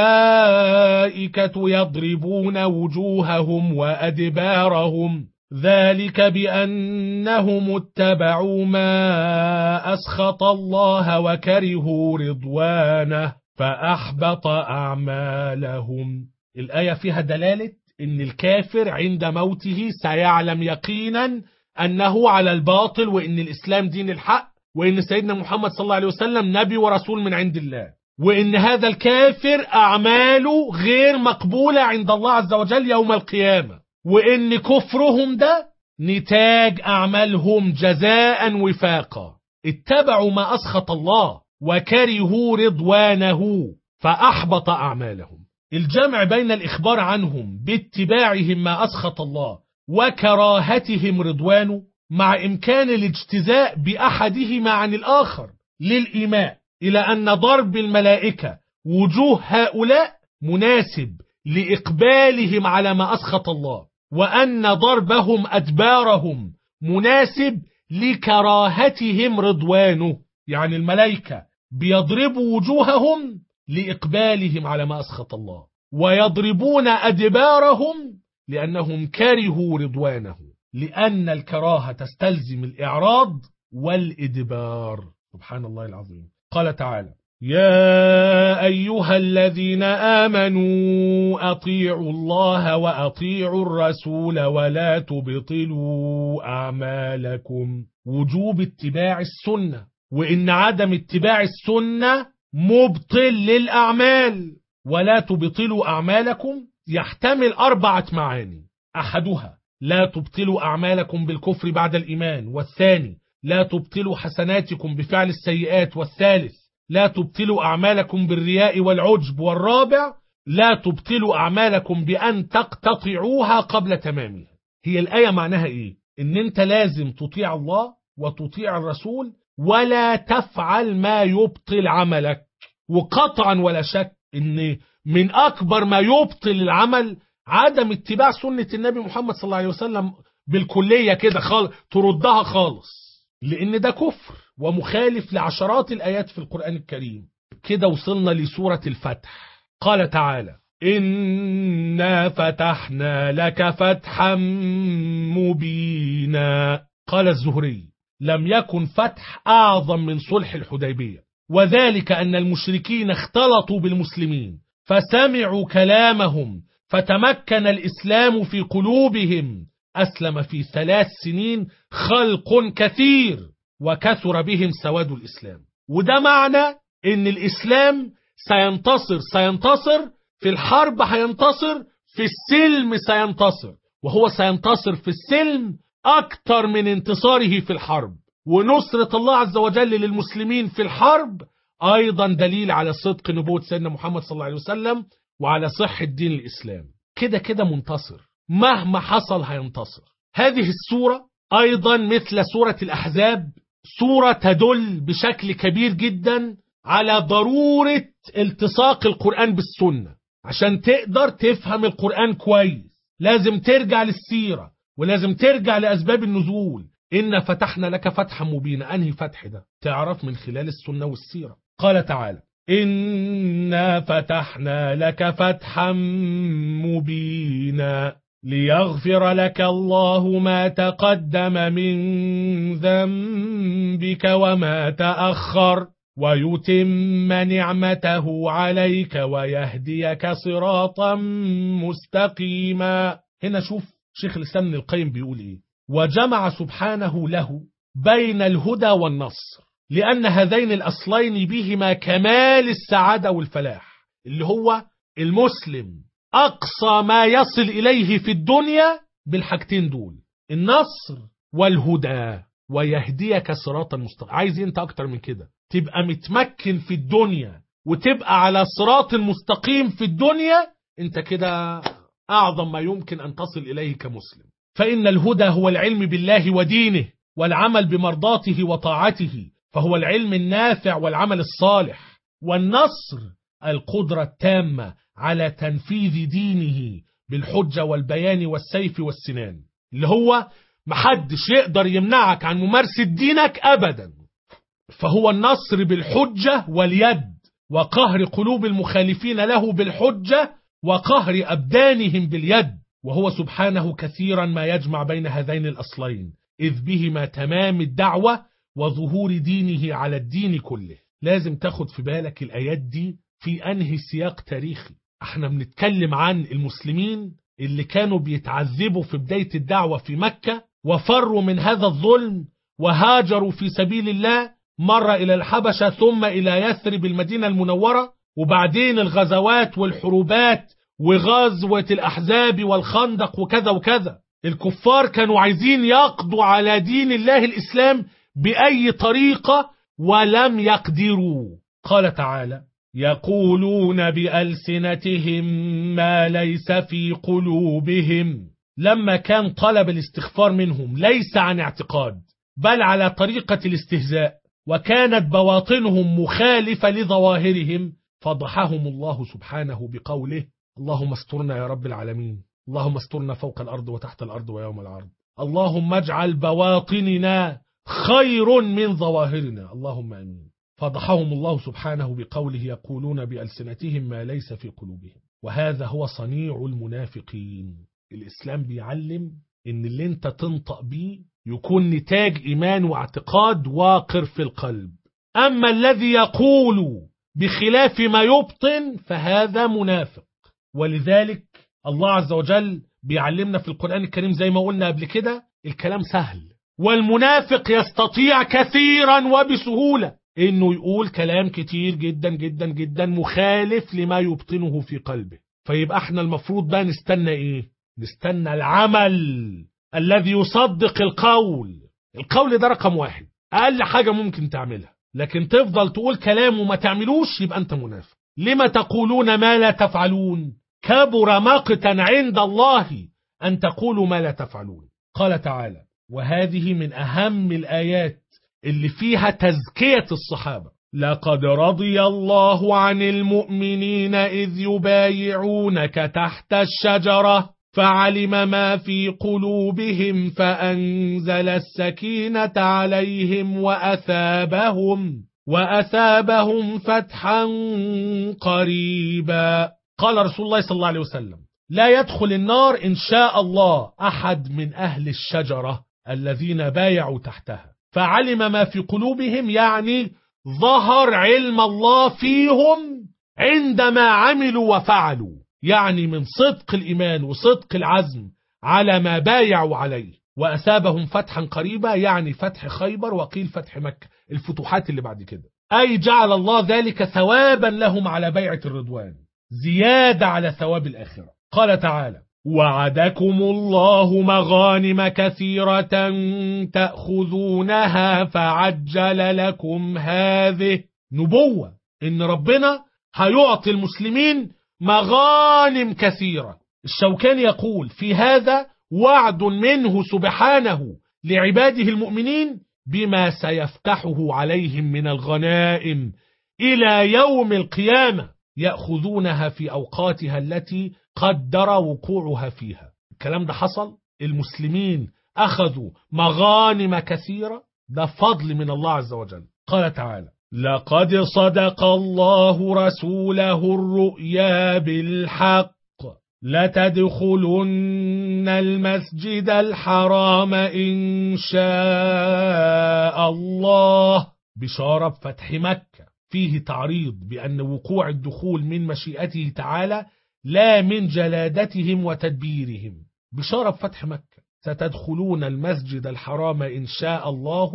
الملائكة يضربون وجوههم وأدبارهم ذلك بأنهم اتبعوا ما أسخط الله وكرهوا رضوانه فأحبط أعمالهم. الآية فيها دلالة إن الكافر عند موته سيعلم يقينا أنه على الباطل، وإن الإسلام دين الحق، وإن سيدنا محمد صلى الله عليه وسلم نبي ورسول من عند الله، وإن هذا الكافر أعماله غير مقبولة عند الله عز وجل يوم القيامة، وإن كفرهم ده نتاج أعمالهم جزاء وفاقا. اتبعوا ما أسخط الله وكرهوا رضوانه فأحبط أعمالهم. الجمع بين الإخبار عنهم باتباعهم ما أسخط الله وكراهتهم رضوانه مع إمكان الاجتزاء بأحدهما عن الآخر للإيماء إلى أن ضرب الملائكة وجوه هؤلاء مناسب لإقبالهم على ما أسخط الله، وأن ضربهم أدبارهم مناسب لكراهتهم رضوانه. يعني الملائكة بيضربوا وجوههم لإقبالهم على ما أسخط الله، ويضربون أدبارهم لأنهم كرهوا رضوانه، لأن الكراهة تستلزم الإعراض والإدبار. سبحان الله العظيم. قال تعالى: يا أيها الذين آمنوا أطيعوا الله وأطيعوا الرسول ولا تبطلوا أعمالكم. وجوب اتباع السنة، وإن عدم اتباع السنة مبطل للأعمال. ولا تبطلوا أعمالكم يحتمل 4 معاني: أحدها لا تبطلوا أعمالكم بالكفر بعد الإيمان، والثاني لا تبطلوا حسناتكم بفعل السيئات، والثالث لا تبطلوا أعمالكم بالرياء والعجب، والرابع لا تبطلوا أعمالكم بأن تقتطعوها قبل تمامها. هي الآية معناها إيه؟ إن أنت لازم تطيع الله وتطيع الرسول ولا تفعل ما يبطل عملك. وقطعا ولا شك إن من أكبر ما يبطل العمل عدم اتباع سنة النبي محمد صلى الله عليه وسلم بالكلية كده تردها خالص، لأن ده كفر ومخالف لعشرات الآيات في القرآن الكريم. كده وصلنا لسورة الفتح. قال تعالى: إنا فتحنا لك فتحا مبينا. قال الزهري: لم يكن فتح أعظم من صلح الحديبية، وذلك أن المشركين اختلطوا بالمسلمين فسمعوا كلامهم فتمكن الإسلام في قلوبهم. أسلم في 3 سنين خلق كثير وكثر بهم سواد الإسلام. وده معنى إن الإسلام سينتصر في الحرب، هينتصر في السلم، سينتصر، وهو سينتصر في السلم أكتر من انتصاره في الحرب. ونصرة الله عز وجل للمسلمين في الحرب أيضا دليل على صدق نبوة سيدنا محمد صلى الله عليه وسلم وعلى صحة دين الإسلام. كده منتصر، مهما حصل هينتصر. هذه السورة أيضا مثل سورة الأحزاب سورة تدل بشكل كبير جدا على ضرورة التصاق القرآن بالسنة. عشان تقدر تفهم القرآن كويس لازم ترجع للسيرة، ولازم ترجع لأسباب النزول. إن فتحنا لك فتحا مبينا، أنهي فتح ده؟ تعرف من خلال السنة والسيرة. قال تعالى: إنا فتحنا لك فتحا مبينا ليغفر لك الله ما تقدم من ذنبك وما تأخر ويتم نعمته عليك ويهديك صراطا مستقيما. هنا شوف شيخ الإسلام ابن القيم بيقول إيه: وجمع سبحانه له بين الهدى والنصر، لأن هذين الأصلين بهما كمال السعادة والفلاح، اللي هو المسلم أقصى ما يصل إليه في الدنيا بالحاجتين دول: النصر والهدى. ويهديك صراطا مستقيما. عايز انت اكتر من كده؟ تبقى متمكن في الدنيا وتبقى على صراط المستقيم في الدنيا، انت كده اعظم ما يمكن ان تصل اليه كمسلم. فان الهدى هو العلم بالله ودينه والعمل بمرضاته وطاعته، فهو العلم النافع والعمل الصالح. والنصر القدرة التامة على تنفيذ دينه بالحجة والبيان والسيف والسنان، اللي هو محدش يقدر يمنعك عن ممارسة دينك أبدا. فهو النصر بالحجة واليد، وقهر قلوب المخالفين له بالحجة، وقهر أبدانهم باليد. وهو سبحانه كثيرا ما يجمع بين هذين الأصلين، إذ بهما تمام الدعوة وظهور دينه على الدين كله. لازم تاخد في بالك الآيات دي في أنهي سياق تاريخي. احنا بنتكلم عن المسلمين اللي كانوا بيتعذبوا في بداية الدعوة في مكة، وفروا من هذا الظلم وهاجروا في سبيل الله، مرة إلى الحبشة ثم إلى يثرب المدينة المنورة، وبعدين الغزوات والحروبات وغزوة الأحزاب والخندق وكذا وكذا. الكفار كانوا عايزين يقضوا على دين الله الإسلام بأي طريقة ولم يقدروا. قال تعالى: يقولون بألسنتهم ما ليس في قلوبهم. لما كان طلب الاستغفار منهم ليس عن اعتقاد بل على طريقة الاستهزاء، وكانت بواطنهم مخالفة لظواهرهم، فضحهم الله سبحانه بقوله: اللهم استرنا يا رب العالمين، اللهم استرنا فوق الأرض وتحت الأرض ويوم العرض، اللهم اجعل بواطننا خير من ظواهرنا، اللهم آمين. فضحهم الله سبحانه بقوله: يقولون بألسنتهم ما ليس في قلوبهم. وهذا هو صنيع المنافقين. الإسلام بيعلم إن اللي انت تنطق بيه يكون نتاج إيمان واعتقاد واقر في القلب. أما الذي يقول بخلاف ما يبطن فهذا منافق. ولذلك الله عز وجل بيعلمنا في القرآن الكريم زي ما قلنا قبل كده الكلام سهل، والمنافق يستطيع كثيرا وبسهولة انه يقول كلام كتير جدا جدا جدا مخالف لما يبطنه في قلبه. فيبقى احنا المفروض بقى نستنى ايه؟ نستنى العمل الذي يصدق القول. القول ده رقم واحد، اقل حاجة ممكن تعملها. لكن تفضل تقول كلام وما تعملوش يبقى انت منافق. لما تقولون ما لا تفعلون؟ كبر مقتا عند الله أن تقولوا ما لا تفعلون. قال تعالى: وهذه من أهم الآيات اللي فيها تزكية الصحابة: لقد رضي الله عن المؤمنين إذ يبايعونك تحت الشجرة فعلم ما في قلوبهم فأنزل السكينة عليهم وأثابهم فتحا قريبا. قال رسول الله صلى الله عليه وسلم: لا يدخل النار إن شاء الله أحد من أهل الشجرة الذين بايعوا تحتها. فعلم ما في قلوبهم يعني ظهر علم الله فيهم عندما عملوا وفعلوا، يعني من صدق الإيمان وصدق العزم على ما بايعوا عليه. وأثابهم فتحا قريبا يعني فتح خيبر، وقيل فتح مكة، الفتوحات اللي بعد كده. أي جعل الله ذلك ثوابا لهم على بيعة الرضوان، زيادة على ثواب الآخرة. قال تعالى: وعدكم الله مغانم كثيرة تأخذونها فعجل لكم هذه. نبوة إن ربنا هيعطي المسلمين مغانم كثيرة. الشوكاني يقول في هذا وعد منه سبحانه لعباده المؤمنين بما سيفتحه عليهم من الغنائم إلى يوم القيامة، يأخذونها في أوقاتها التي قدر وقوعها فيها. الكلام ده حصل، المسلمين أخذوا مغانم كثيرة، ده فضل من الله عز وجل. قال تعالى: لقد صدق الله رسوله الرؤيا بالحق لتدخلن المسجد الحرام إن شاء الله. بشارة فتح مكة فيه تعريض بأن وقوع الدخول من مشيئته تعالى لا من جلادتهم وتدبيرهم. بشارة فتح مكة: ستدخلون المسجد الحرام إن شاء الله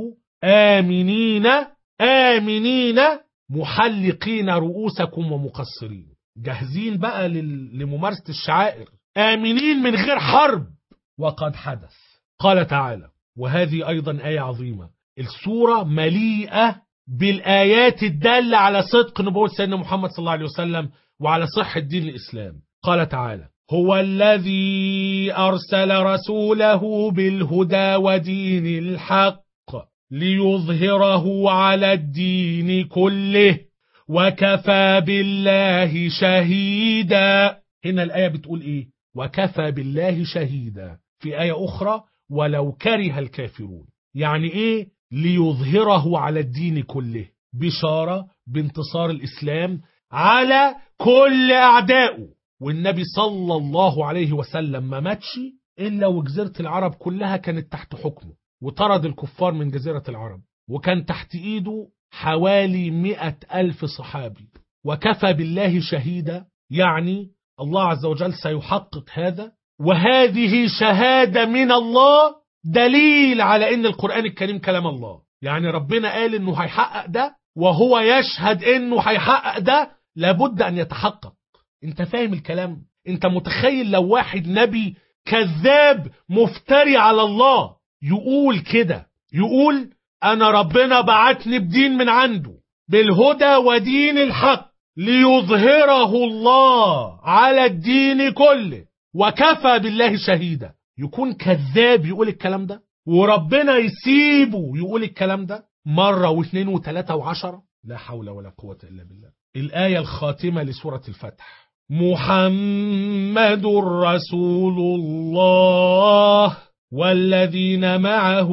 آمنين محلقين رؤوسكم ومقصرين. جاهزين بقى لممارسة الشعائر، آمنين من غير حرب. وقد حدث. قال تعالى: وهذه أيضا آية عظيمة. السورة مليئة بالآيات الدالة على صدق نبوة سيدنا محمد صلى الله عليه وسلم وعلى صحة دين الإسلام. قال تعالى: هو الذي أرسل رسوله بالهدى ودين الحق ليظهره على الدين كله وكفى بالله شهيدا. هنا الآية بتقول إيه؟ وكفى بالله شهيدا. في آية أخرى: ولو كره الكافرون. يعني إيه ليظهره على الدين كله؟ بشارة بانتصار الإسلام على كل أعدائه. والنبي صلى الله عليه وسلم ما ماتش إلا وجزيرة العرب كلها كانت تحت حكمه، وطرد الكفار من جزيرة العرب، وكان تحت إيده حوالي 100,000 صحابي. وكفى بالله شهيدا، يعني الله عز وجل سيحقق هذا، وهذه شهادة من الله دليل على ان القرآن الكريم كلام الله. يعني ربنا قال انه هيحقق ده وهو يشهد انه هيحقق ده، لابد ان يتحقق. انت فاهم الكلام؟ انت متخيل لو واحد نبي كذاب مفتري على الله يقول كده، يقول انا ربنا بعتني بدين من عنده بالهدى ودين الحق ليظهره الله على الدين كله وكفى بالله شهيدا، يكون كذاب يقول الكلام ده وربنا يسيبه يقول الكلام ده مرة واثنين وثلاثة وعشرة؟ لا حول ولا قوة إلا بالله. الآية الخاتمة لسورة الفتح: محمد رسول الله والذين معه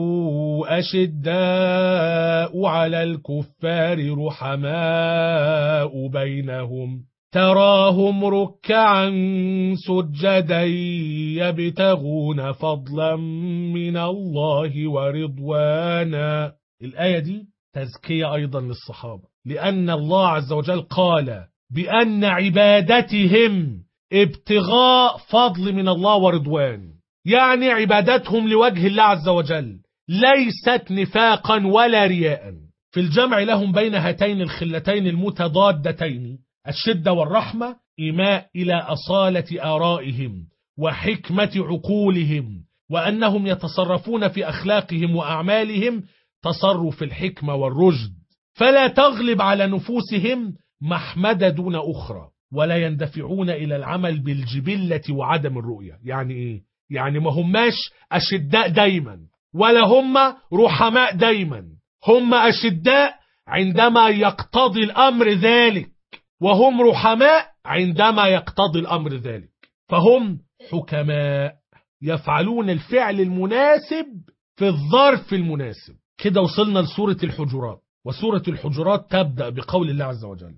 أشداء على الكفار رحماء بينهم تراهم ركعا سجدا يبتغون فضلا من الله ورضوانا. الآية دي تزكية أيضا للصحابة، لأن الله عز وجل قال بأن عبادتهم ابتغاء فضل من الله ورضوان، يعني عبادتهم لوجه الله عز وجل ليست نفاقا ولا رياء. في الجمع لهم بين هاتين الخلتين المتضادتين الشدة والرحمة إيماء إلى أصالة آرائهم وحكمة عقولهم، وأنهم يتصرفون في أخلاقهم وأعمالهم تصرف الحكمة والرشد، فلا تغلب على نفوسهم محمدة دون أخرى، ولا يندفعون إلى العمل بالجبلة وعدم الرؤية. يعني إيه؟ يعني ما هماش أشداء دايما ولا هم رحماء دايما، هم أشداء عندما يقتضي الأمر ذلك، وهم رحماء عندما يقتضي الأمر ذلك، فهم حكماء يفعلون الفعل المناسب في الظرف المناسب. كده وصلنا لسورة الحجرات، وسورة الحجرات تبدأ بقول الله عز وجل: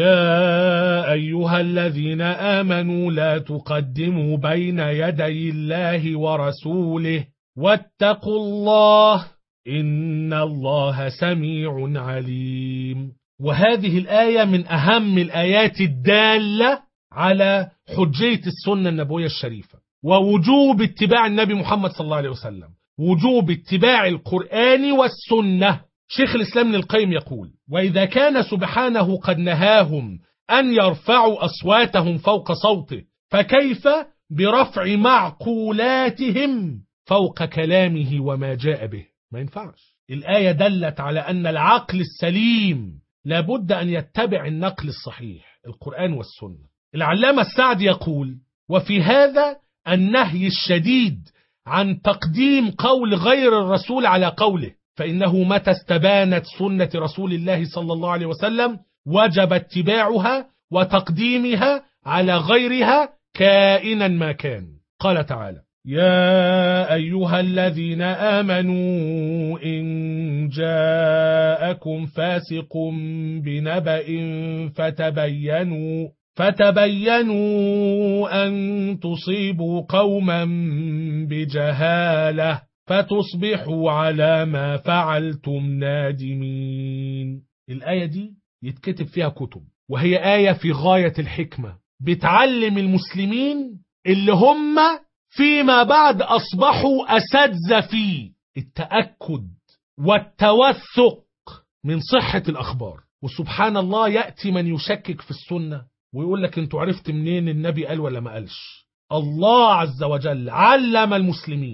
يا أيها الذين آمنوا لا تقدموا بين يدي الله ورسوله واتقوا الله إن الله سميع عليم. وهذه الآية من أهم الآيات الدالة على حجية السنة النبوية الشريفة ووجوب اتباع النبي محمد صلى الله عليه وسلم، وجوب اتباع القرآن والسنة. شيخ الإسلام ابن القيم يقول: وإذا كان سبحانه قد نهاهم أن يرفعوا أصواتهم فوق صوته، فكيف برفع معقولاتهم فوق كلامه وما جاء به؟ ما ينفعش. الآية دلت على أن العقل السليم لابد أن يتبع النقل الصحيح القرآن والسنة. العلامة السعدي يقول: وفي هذا النهي الشديد عن تقديم قول غير الرسول على قوله، فإنه متى استبانت سنة رسول الله صلى الله عليه وسلم وجب اتباعها وتقديمها على غيرها كائنا ما كان. قال تعالى: يا أيها الذين آمنوا إن جاءكم فاسق بنبأ فتبينوا أن تصيبوا قوما بجهالة فتصبحوا على ما فعلتم نادمين. الآية دي يتكتب فيها كتب، وهي آية في غاية الحكمة، بتعلم المسلمين اللي هم فيما بعد أصبحوا أساتذة في التأكد والتوثق من صحة الأخبار. وسبحان الله يأتي من يشكك في السنة ويقول لك انتوا عرفت منين النبي قال ولا ما قالش؟ الله عز وجل علم المسلمين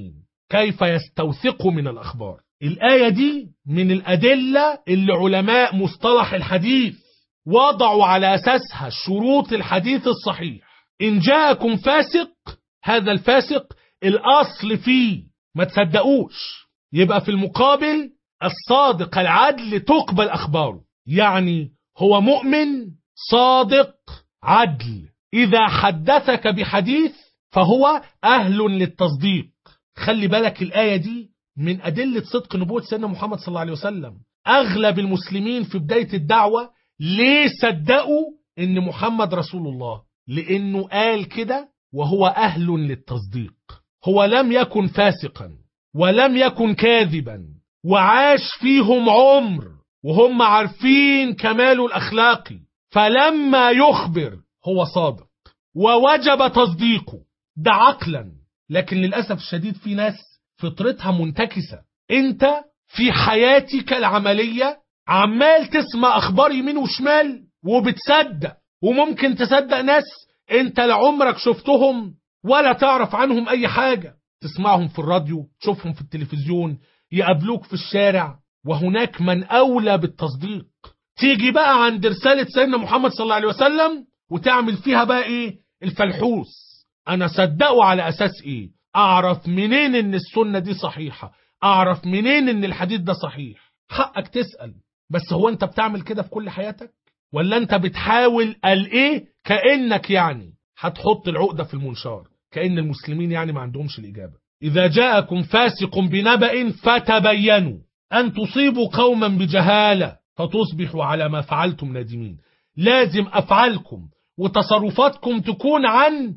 كيف يستوثقوا من الأخبار. الآية دي من الأدلة اللي علماء مصطلح الحديث وضعوا على أساسها شروط الحديث الصحيح. إن جاءكم فاسق، هذا الفاسق الأصل فيه ما تصدقوش، يبقى في المقابل الصادق العدل تقبل أخباره. يعني هو مؤمن صادق عدل، إذا حدثك بحديث فهو أهل للتصديق. خلي بالك الآية دي من أدلة صدق نبوة سيدنا محمد صلى الله عليه وسلم. أغلب المسلمين في بداية الدعوة ليه صدقوا إن محمد رسول الله؟ لأنه قال كده وهو أهل للتصديق. هو لم يكن فاسقا ولم يكن كاذبا، وعاش فيهم عمر وهم عارفين كماله الأخلاقي، فلما يخبر هو صادق ووجب تصديقه، ده عقلا. لكن للأسف الشديد في ناس فطرتها منتكسة. انت في حياتك العملية عمال تسمع أخبار يمين وشمال وبتصدق، وممكن تصدق ناس انت لعمرك شفتهم ولا تعرف عنهم أي حاجة. تسمعهم في الراديو، تشوفهم في التلفزيون، يقابلوك في الشارع، وهناك من أولى بالتصديق. تيجي بقى عند رسالة سيدنا محمد صلى الله عليه وسلم وتعمل فيها بقى ايه؟ الفلحوس. انا صدقه على اساس ايه؟ اعرف منين ان السنة دي صحيحة؟ اعرف منين ان الحديث ده صحيح؟ حقك تسأل. بس هو انت بتعمل كده في كل حياتك؟ ولا انت بتحاول قال ايه كأنك يعني هتحط العقدة في المنشار، كأن المسلمين يعني ما عندهمش الإجابة. إذا جاءكم فاسق بنبأ فتبينوا أن تصيبوا قوما بجهالة فتصبحوا على ما فعلتم نادمين. لازم أفعالكم وتصرفاتكم تكون عن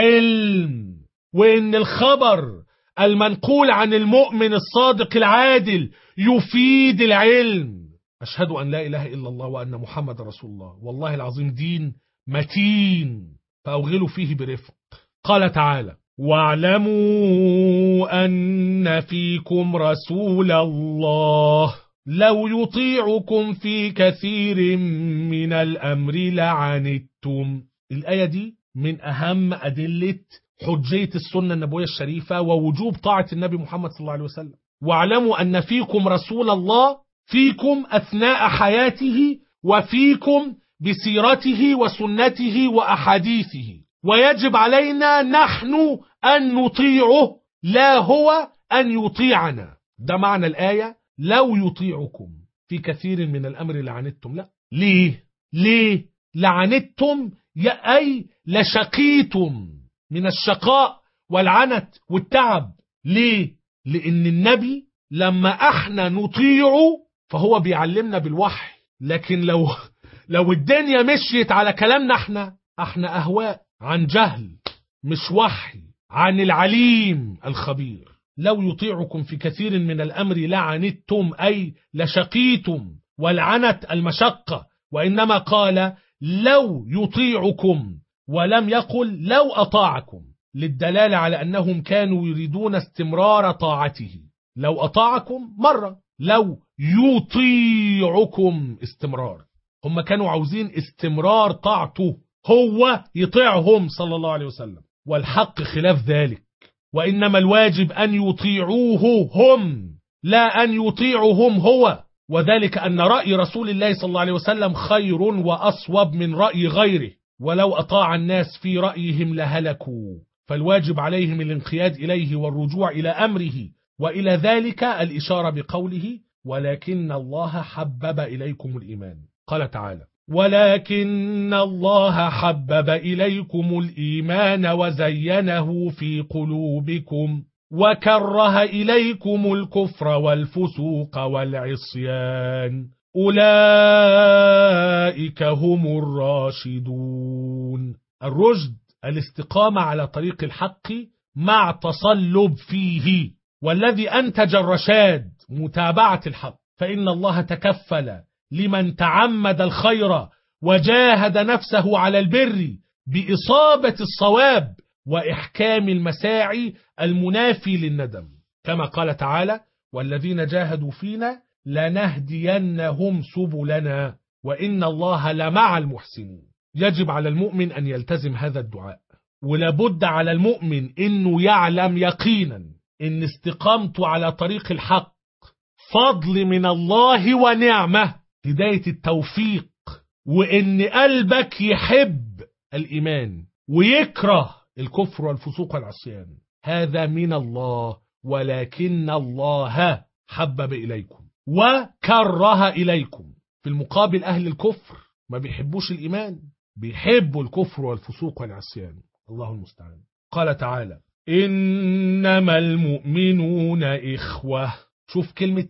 علم، وإن الخبر المنقول عن المؤمن الصادق العادل يفيد العلم. أشهد أن لا إله إلا الله وأن محمد رسول الله. والله العظيم دين متين، فأوغلوا فيه برفق. قال تعالى: واعلموا أن فيكم رسول الله لو يطيعكم في كثير من الأمر لعنتم. الآية دي من أهم أدلة حجية السنة النبوية الشريفة ووجوب طاعة النبي محمد صلى الله عليه وسلم. واعلموا أن فيكم رسول الله، فيكم أثناء حياته، وفيكم بسيرته وسنته وأحاديثه، ويجب علينا نحن أن نطيعه لا هو أن يطيعنا. ده معنى الآية: لو يطيعكم في كثير من الأمر لعنتم. لا، ليه لعنتم؟ أي لشقيتم من الشقاء والعنت والتعب. ليه؟ لأن النبي لما احنا نطيعه فهو بيعلمنا بالوحي، لكن لو الدنيا مشيت على كلامنا احنا أهواء عن جهل، مش وحي عن العليم الخبير. لو يطيعكم في كثير من الأمر لعنتم أي لشقيتم، والعنت المشقة. وإنما قال لو يطيعكم ولم يقل لو أطاعكم، للدلالة على أنهم كانوا يريدون استمرار طاعته. لو أطاعكم مرة، لو يطيعكم استمرار. هم كانوا عاوزين استمرار طاعته، هو يطيعهم صلى الله عليه وسلم، والحق خلاف ذلك. وإنما الواجب أن يطيعوه هم، لا أن يطيعهم هو. وذلك أن رأي رسول الله صلى الله عليه وسلم خير وأصوب من رأي غيره، ولو أطاع الناس في رأيهم لهلكوا. فالواجب عليهم الانقياد إليه والرجوع إلى أمره، وإلى ذلك الإشارة بقوله: ولكن الله حبب إليكم الإيمان. قال تعالى: ولكن الله حبب إليكم الإيمان وزينه في قلوبكم وكره إليكم الكفر والفسوق والعصيان أولئك هم الراشدون. الرشد الاستقامة على طريق الحق مع تصلب فيه، والذي أنتج الرشاد متابعة الحق. فإن الله تكفل لمن تعمد الخير وجاهد نفسه على البر بإصابة الصواب وإحكام المساعي المنافي للندم، كما قال تعالى: والذين جاهدوا فينا لنهدينهم سبلنا وإن الله لمع المحسنين. يجب على المؤمن أن يلتزم هذا الدعاء، ولابد على المؤمن أنه يعلم يقينا إن استقامته على طريق الحق فضل من الله ونعمة، هداية التوفيق، وإن قلبك يحب الإيمان ويكره الكفر والفسوق والعصيان، هذا من الله، ولكن الله حبب إليكم وكره إليكم. في المقابل أهل الكفر ما بيحبوش الإيمان، بيحبوا الكفر والفسوق والعصيان. الله المستعان. قال تعالى: إنما المؤمنون إخوة. شوف كلمة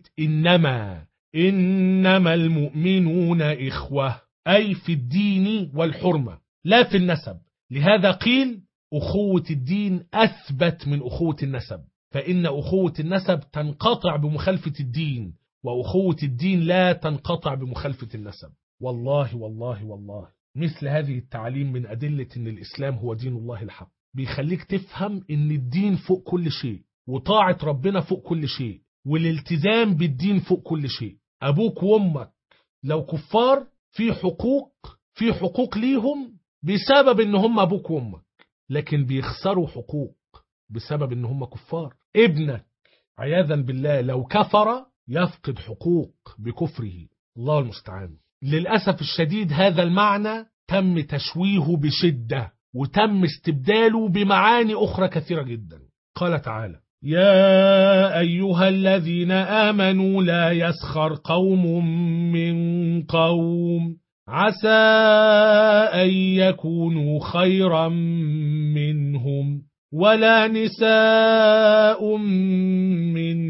إنما المؤمنون إخوة، أي في الدين والحرمة لا في النسب. لهذا قيل أخوة الدين أثبت من أخوة النسب، فإن أخوة النسب تنقطع بمخالفة الدين، وأخوة الدين لا تنقطع بمخالفة النسب. والله والله والله مثل هذه التعليم من أدلة أن الإسلام هو دين الله الحق، بيخليك تفهم أن الدين فوق كل شيء، وطاعة ربنا فوق كل شيء، والالتزام بالدين فوق كل شيء. أبوك وأمك لو كفار في حقوق ليهم بسبب أن هم أبوك وأمك، لكن بيخسروا حقوق بسبب أن هم كفار. ابنك عياذا بالله لو كفر يفقد حقوق بكفره. الله المستعان. للأسف الشديد هذا المعنى تم تشويهه بشدة، وتم استبداله بمعاني أخرى كثيرة جدا. قال تعالى: يا أيها الذين آمنوا لا يسخر قوم من قوم عسى أن يكونوا خيرا منهم ولا نساء من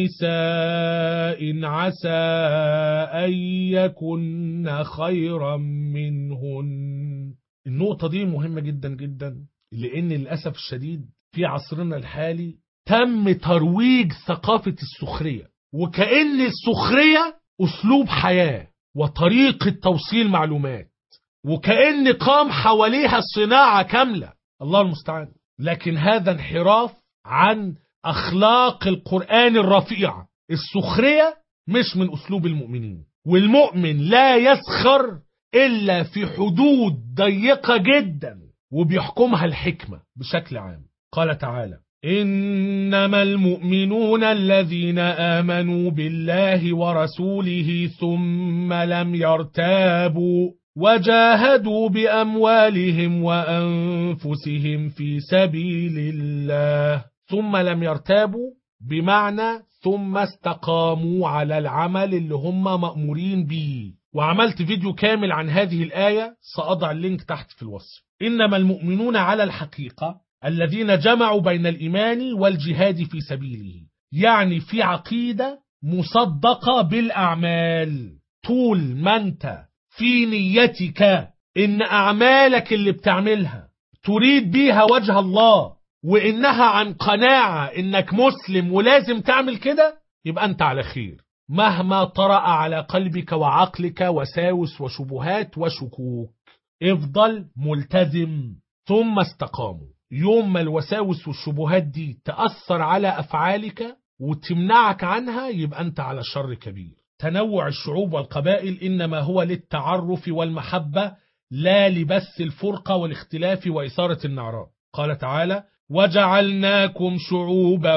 نساء عسى أن يكن خيرا منهن. النقطة دي مهمة جدا جدا، لأن للأسف الشديد في عصرنا الحالي تم ترويج ثقافة السخرية، وكأن السخرية أسلوب حياة وطريقة توصيل معلومات، وكأن قام حواليها صناعة كاملة. الله المستعان. لكن هذا انحراف عن أخلاق القرآن الرفيعة. السخرية مش من أسلوب المؤمنين، والمؤمن لا يسخر إلا في حدود ضيقة جدا وبيحكمها الحكمة بشكل عام. قال تعالى: إنما المؤمنون الذين آمنوا بالله ورسوله ثم لم يرتابوا وجاهدوا بأموالهم وأنفسهم في سبيل الله. ثم لم يرتابوا بمعنى ثم استقاموا على العمل اللي هم مأمورين به. وعملت فيديو كامل عن هذه الآية، سأضع اللينك تحت في الوصف. إنما المؤمنون على الحقيقة الذين جمعوا بين الإيمان والجهاد في سبيله، يعني في عقيدة مصدقة بالأعمال. طول ما أنت في نيتك إن أعمالك اللي بتعملها تريد بيها وجه الله، وإنها عن قناعة إنك مسلم ولازم تعمل كده، يبقى أنت على خير. مهما طرأ على قلبك وعقلك وساوس وشبهات وشكوك، افضل ملتزم. ثم استقاموا. يوم ما الوساوس والشبهات دي تأثر على أفعالك وتمنعك عنها، يبقى أنت على شر كبير. تنوع الشعوب والقبائل إنما هو للتعرف والمحبة، لا لبث الفرقة والاختلاف وإثارة النعراء. قال تعالى: وجعلناكم شعوبا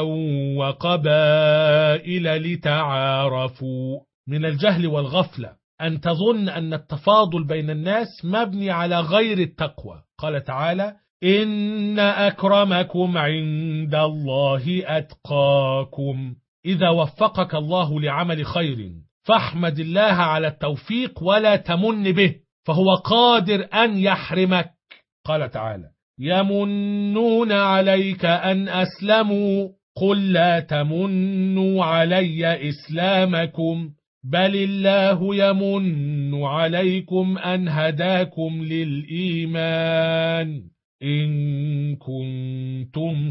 وقبائل لتعارفوا. من الجهل والغفلة أن تظن أن التفاضل بين الناس مبني على غير التقوى. قال تعالى: إن أكرمكم عند الله أتقاكم. إذا وفقك الله لعمل خير فاحمد الله على التوفيق ولا تمن به، فهو قادر أن يحرمك. قال تعالى: يمنون عليك أن أسلموا قل لا تمنوا علي إسلامكم بل الله يمن عليكم أن هداكم للإيمان إن كنتم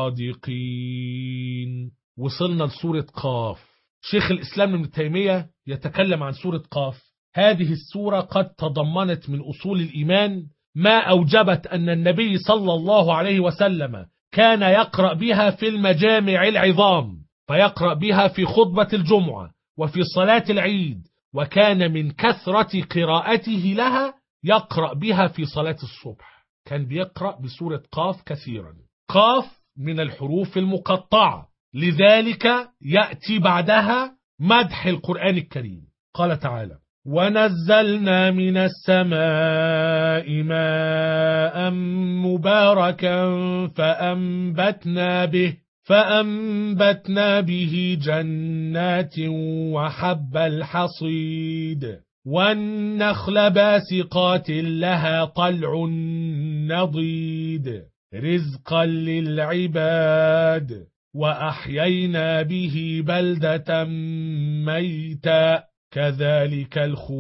صادقين. وصلنا لسورة قاف. شيخ الإسلام ابن تيمية يتكلم عن سورة قاف. هذه السورة قد تضمنت من أصول الإيمان ما أوجبت أن النبي صلى الله عليه وسلم كان يقرأ بها في المجامع العظام، فيقرأ بها في خطبة الجمعة وفي صلاة العيد، وكان من كثرة قراءته لها يقرأ بها في صلاة الصبح. كان بيقرأ بسورة قاف كثيرا. قاف من الحروف المقطعة، لذلك يأتي بعدها مدح القرآن الكريم. قال تعالى: ونزلنا من السماء ماء مباركا فأنبتنا به جنات وحب الحصيد والنخل باسقات لها طلع نضيد رزقا للعباد وأحيينا به بلدة ميتا كذلك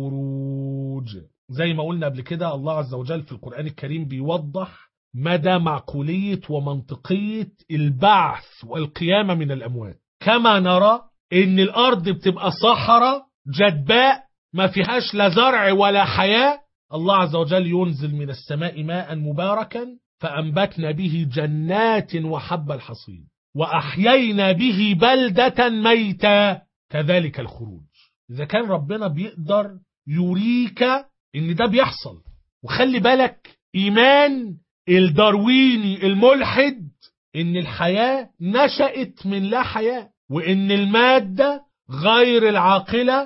الخروج. زي ما قلنا قبل كده، الله عز وجل في القرآن الكريم بيوضح مدى معقولية ومنطقية البعث والقيامة من الأموات. كما نرى إن الأرض بتبقى صحراء جدباء ما فيهاش لا زرع ولا حياة، الله عز وجل ينزل من السماء ماء مباركا فأنبتنا به جنات وحب الحصيد وأحيينا به بلدة ميتا كذلك الخروج. إذا كان ربنا بيقدر يريك إن ده بيحصل، وخلي بالك إيمان الدارويني الملحد إن الحياة نشأت من لا حياة، وإن المادة غير العاقلة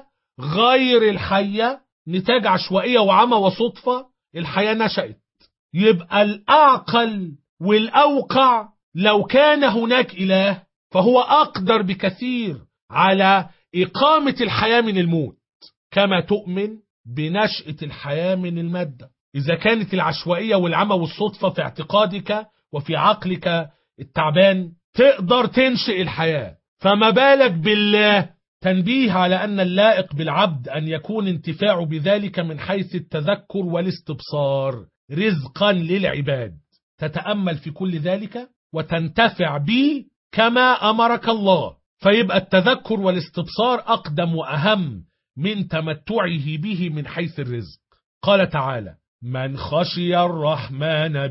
غير الحية نتاج عشوائية وعمى وصدفة، الحياة نشأت. يبقى الأعقل والأوقع لو كان هناك إله فهو أقدر بكثير على إقامة الحياة من الموت، كما تؤمن بنشأة الحياة من المادة. إذا كانت العشوائية والعمى والصدفة في اعتقادك وفي عقلك التعبان تقدر تنشئ الحياة، فما بالك بالله؟ تنبيه على أن اللائق بالعبد أن يكون انتفاع بذلك من حيث التذكر والاستبصار، رزقا للعباد، تتأمل في كل ذلك وتنتفع به كما أمرك الله. فيبقى التذكر والاستبصار أقدم وأهم من تمتعه به من حيث الرزق. قال تعالى: من خشي الرحمن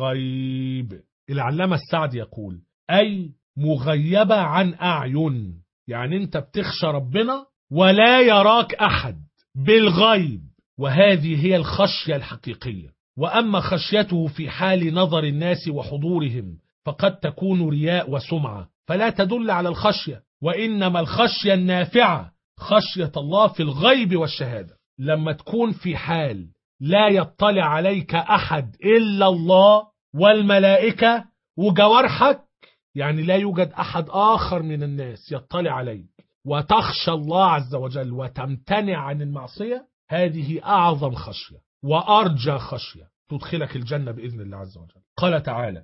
بالغيب. العلامة السعدي يقول: أي مغيبة عن أعين، يعني أنت بتخشى ربنا ولا يراك أحد بالغيب، وهذه هي الخشية الحقيقية. وأما خشيته في حال نظر الناس وحضورهم فقد تكون رياء وسمعة، فلا تدل على الخشية، وإنما الخشية النافعة خشية الله في الغيب والشهادة. لما تكون في حال لا يطلع عليك أحد إلا الله والملائكة وجوارحك، يعني لا يوجد أحد آخر من الناس يطلع عليك، وتخشى الله عز وجل وتمتنع عن المعصية، هذه أعظم خشية وأرجى خشية تدخلك الجنة بإذن الله عز وجل. قال تعالى: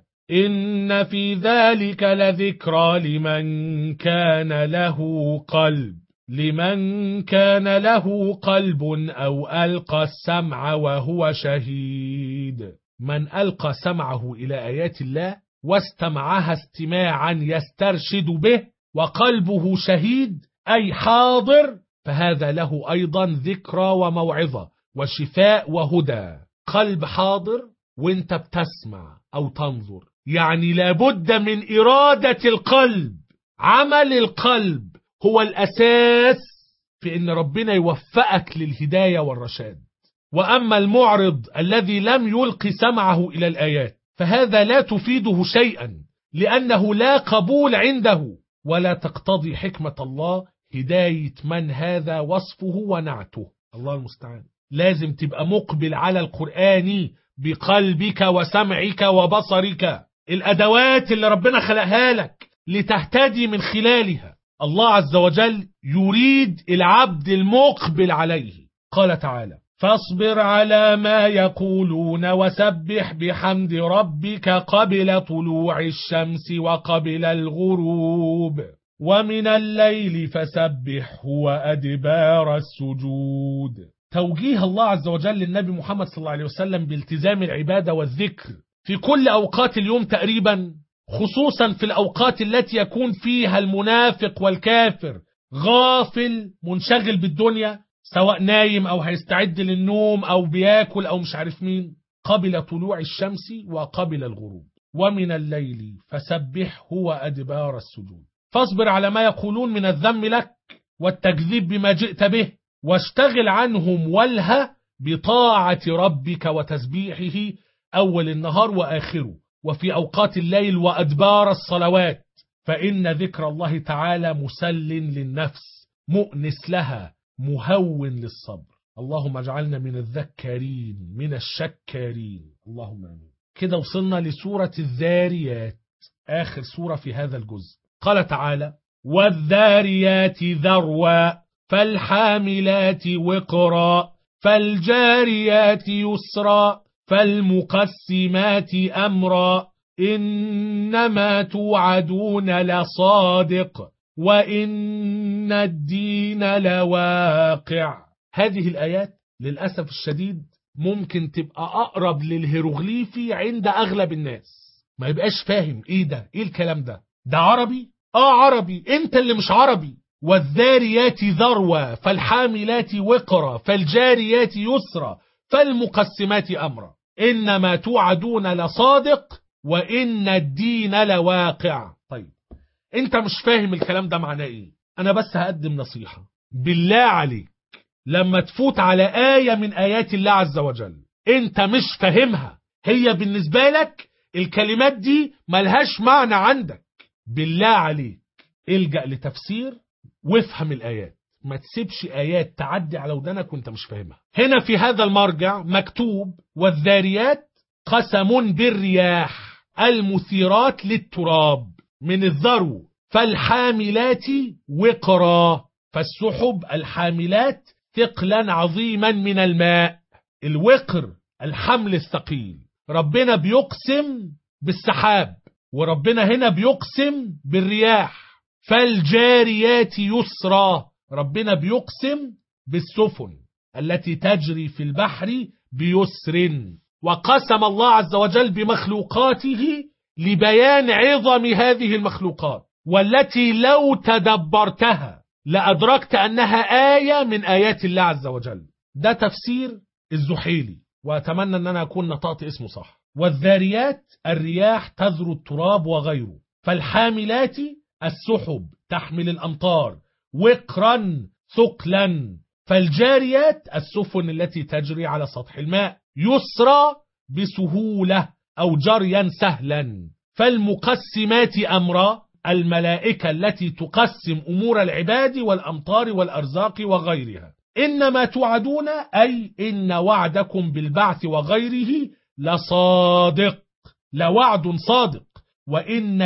إن في ذلك لذكرى لمن كان له قلب أو ألقى السمع وهو شهيد. من ألقى سمعه إلى آيات الله واستمعها استماعا يسترشد به وقلبه شهيد أي حاضر، فهذا له أيضا ذكرى وموعظة وشفاء وهدى. قلب حاضر وانت بتسمع أو تنظر، يعني لابد من إرادة القلب. عمل القلب هو الأساس في أن ربنا يوفقك للهداية والرشاد. وأما المعرض الذي لم يلقي سمعه إلى الآيات فهذا لا تفيده شيئا، لأنه لا قبول عنده، ولا تقتضي حكمة الله هداية من هذا وصفه ونعته. الله المستعان. لازم تبقى مقبل على القرآن بقلبك وسمعك وبصرك، الأدوات اللي ربنا خلقها لك لتهتدي من خلالها. الله عز وجل يريد العبد المقبل عليه. قال تعالى: فاصبر على ما يقولون وسبح بحمد ربك قبل طلوع الشمس وقبل الغروب ومن الليل فسبحه وأدبار السجود. توجيه الله عز وجل للنبي محمد صلى الله عليه وسلم بالتزام العبادة والذكر في كل أوقات اليوم تقريبا، خصوصا في الأوقات التي يكون فيها المنافق والكافر غافل منشغل بالدنيا، سواء نايم أو هيستعد للنوم أو بياكل أو مش عارف مين. قبل طلوع الشمس وقبل الغروب ومن الليل فسبحه وأدبار السجود. فاصبر على ما يقولون من الذم لك والتكذيب بما جئت به، واشتغل عنهم والهه بطاعة ربك وتسبيحه أول النهار وآخره، وفي أوقات الليل وأدبار الصلوات. فإن ذكر الله تعالى مسل للنفس مؤنس لها مهون للصبر. اللهم اجعلنا من الذكارين من الشكارين، اللهم آمين. كده وصلنا لسورة الذاريات، آخر سورة في هذا الجزء. قال تعالى: والذاريات ذروا فالحاملات وقرا فالجاريات يسرا فالمقسمات أمرا إنما توعدون لصادق وإن الدين لواقع. هذه الآيات للأسف الشديد ممكن تبقى أقرب للهيروغليفي عند أغلب الناس، ما يبقاش فاهم إيه ده، إيه الكلام ده، ده عربي؟ عربي، أنت اللي مش عربي. والذاريات ذروا فالحاملات وقرا فالجاريات يسرا فالمقسمات أمرا إنما توعدون لصادق وإن الدين لواقع. طيب أنت مش فاهم الكلام ده معناه إيه؟ أنا بس هقدم نصيحة، بالله عليك لما تفوت على آية من آيات الله عز وجل أنت مش فاهمها، هي بالنسبة لك الكلمات دي ملهاش معنى عندك، بالله عليك الجأ لتفسير وافهم الآيات، ما تسيبش آيات تعدي على ودنك وانت مش فاهمها. هنا في هذا المرجع مكتوب: والذاريات قسم بالرياح المثيرات للتراب من الذرو، فالحاملات وقرا، فالسحب الحاملات ثقلا عظيما من الماء. الوقر الحمل الثقيل، ربنا بيقسم بالسحاب، وربنا هنا بيقسم بالرياح. فالجاريات يسرا، ربنا بيقسم بالسفن التي تجري في البحر بيسر. وقسم الله عز وجل بمخلوقاته لبيان عظم هذه المخلوقات، والتي لو تدبرتها لأدركت أنها آية من آيات الله عز وجل. ده تفسير الزحيلي، وأتمنى أن أنا أكون نطقت اسمه صح. والذاريات الرياح تذر التراب وغيره، فالحاملات السحب تحمل الأمطار وقرا ثقلا، فالجاريات السفن التي تجري على سطح الماء، يسرى بسهولة أو جريا سهلا، فالمقسمات أمرا الملائكة التي تقسم أمور العباد والأمطار والأرزاق وغيرها. إنما توعدون أي إن وعدكم بالبعث وغيره لصادق، لوعد صادق. وإن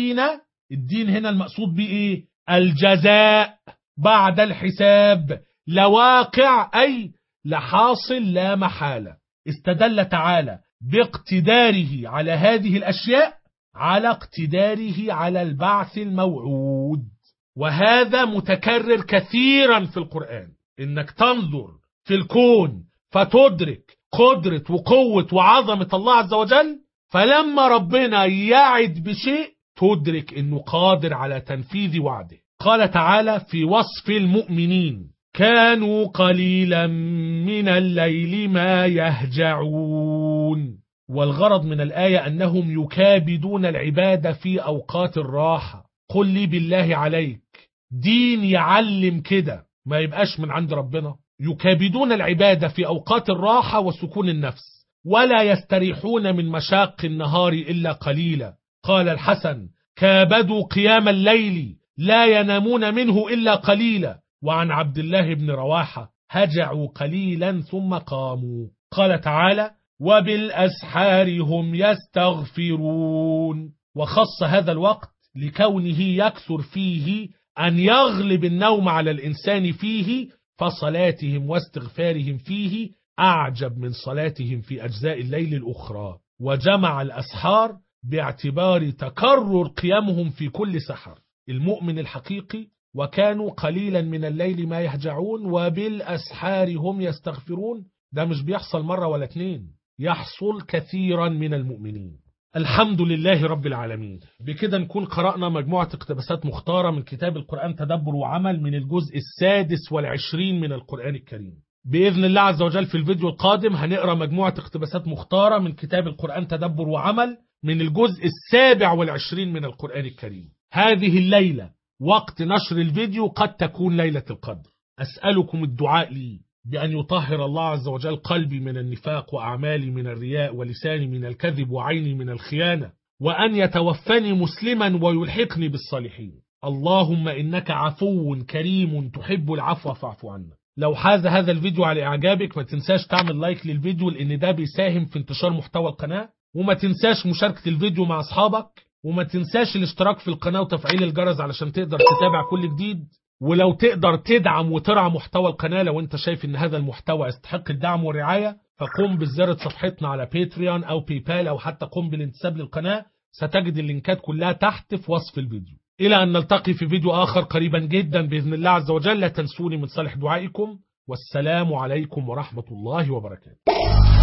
الدين هنا المقصود به الجزاء بعد الحساب، لواقع أي لحاصل لا محالة. استدل تعالى باقتداره على هذه الأشياء على اقتداره على البعث الموعود، وهذا متكرر كثيرا في القرآن، إنك تنظر في الكون فتدرك قدرة وقوة وعظمة الله عز وجل، فلما ربنا يعد بشيء تدرك إنه قادر على تنفيذ وعده. قال تعالى في وصف المؤمنين: كانوا قليلا من الليل ما يهجعون. والغرض من الآية أنهم يكابدون العبادة في أوقات الراحة. قل لي بالله عليك دين يعلم كده ما يبقاش من عند ربنا؟ يكابدون العبادة في أوقات الراحة وسكون النفس، ولا يستريحون من مشاق النهار إلا قليلا. قال الحسن: كابدوا قيام الليل لا ينامون منه إلا قليلا. وعن عبد الله بن رواحة: هجعوا قليلا ثم قاموا. قال تعالى: وبالأسحار هم يستغفرون. وخص هذا الوقت لكونه يكثر فيه أن يغلب النوم على الإنسان فيه، فصلاتهم واستغفارهم فيه أعجب من صلاتهم في أجزاء الليل الأخرى. وجمع الأسحار باعتبار تكرر قيامهم في كل سحر. المؤمن الحقيقي: وكانوا قليلا من الليل ما يهجعون وبالأسحار هم يستغفرون، ده مش بيحصل مرة ولا اتنين، يحصل كثيرا من المؤمنين. الحمد لله رب العالمين. بكده نكون قرأنا مجموعة اقتباسات مختارة من كتاب القرآن تدبر وعمل من الجزء 26 من القرآن الكريم. بإذن الله عز وجل في الفيديو القادم هنقرأ مجموعة اقتباسات مختارة من كتاب القرآن تدبر وعمل من الجزء 27 من القرآن الكريم. هذه الليلة وقت نشر الفيديو قد تكون ليلة القدر. أسألكم الدعاء لي بأن يطهر الله عز وجل قلبي من النفاق، وأعمالي من الرياء، ولساني من الكذب، وعيني من الخيانة، وأن يتوفني مسلما ويلحقني بالصالحين. اللهم إنك عفو كريم تحب العفو فاعف عنا. لو حاز هذا الفيديو على إعجابك ما تنساش تعمل لايك للفيديو، لأن ده بيساهم في انتشار محتوى القناة، وما تنساش مشاركة الفيديو مع أصحابك، وما تنساش الاشتراك في القناة وتفعيل الجرس علشان تقدر تتابع كل جديد. ولو تقدر تدعم وترعى محتوى القناة لو انت شايف ان هذا المحتوى يستحق الدعم والرعاية، فقم بزيارة صفحتنا على باتريون او بايبال او حتى قم بالانتساب للقناة. ستجد اللينكات كلها تحت في وصف الفيديو. الى ان نلتقي في فيديو اخر قريبا جدا باذن الله عز وجل. لا تنسوني من صالح دعائكم، والسلام عليكم ورحمة الله وبركاته.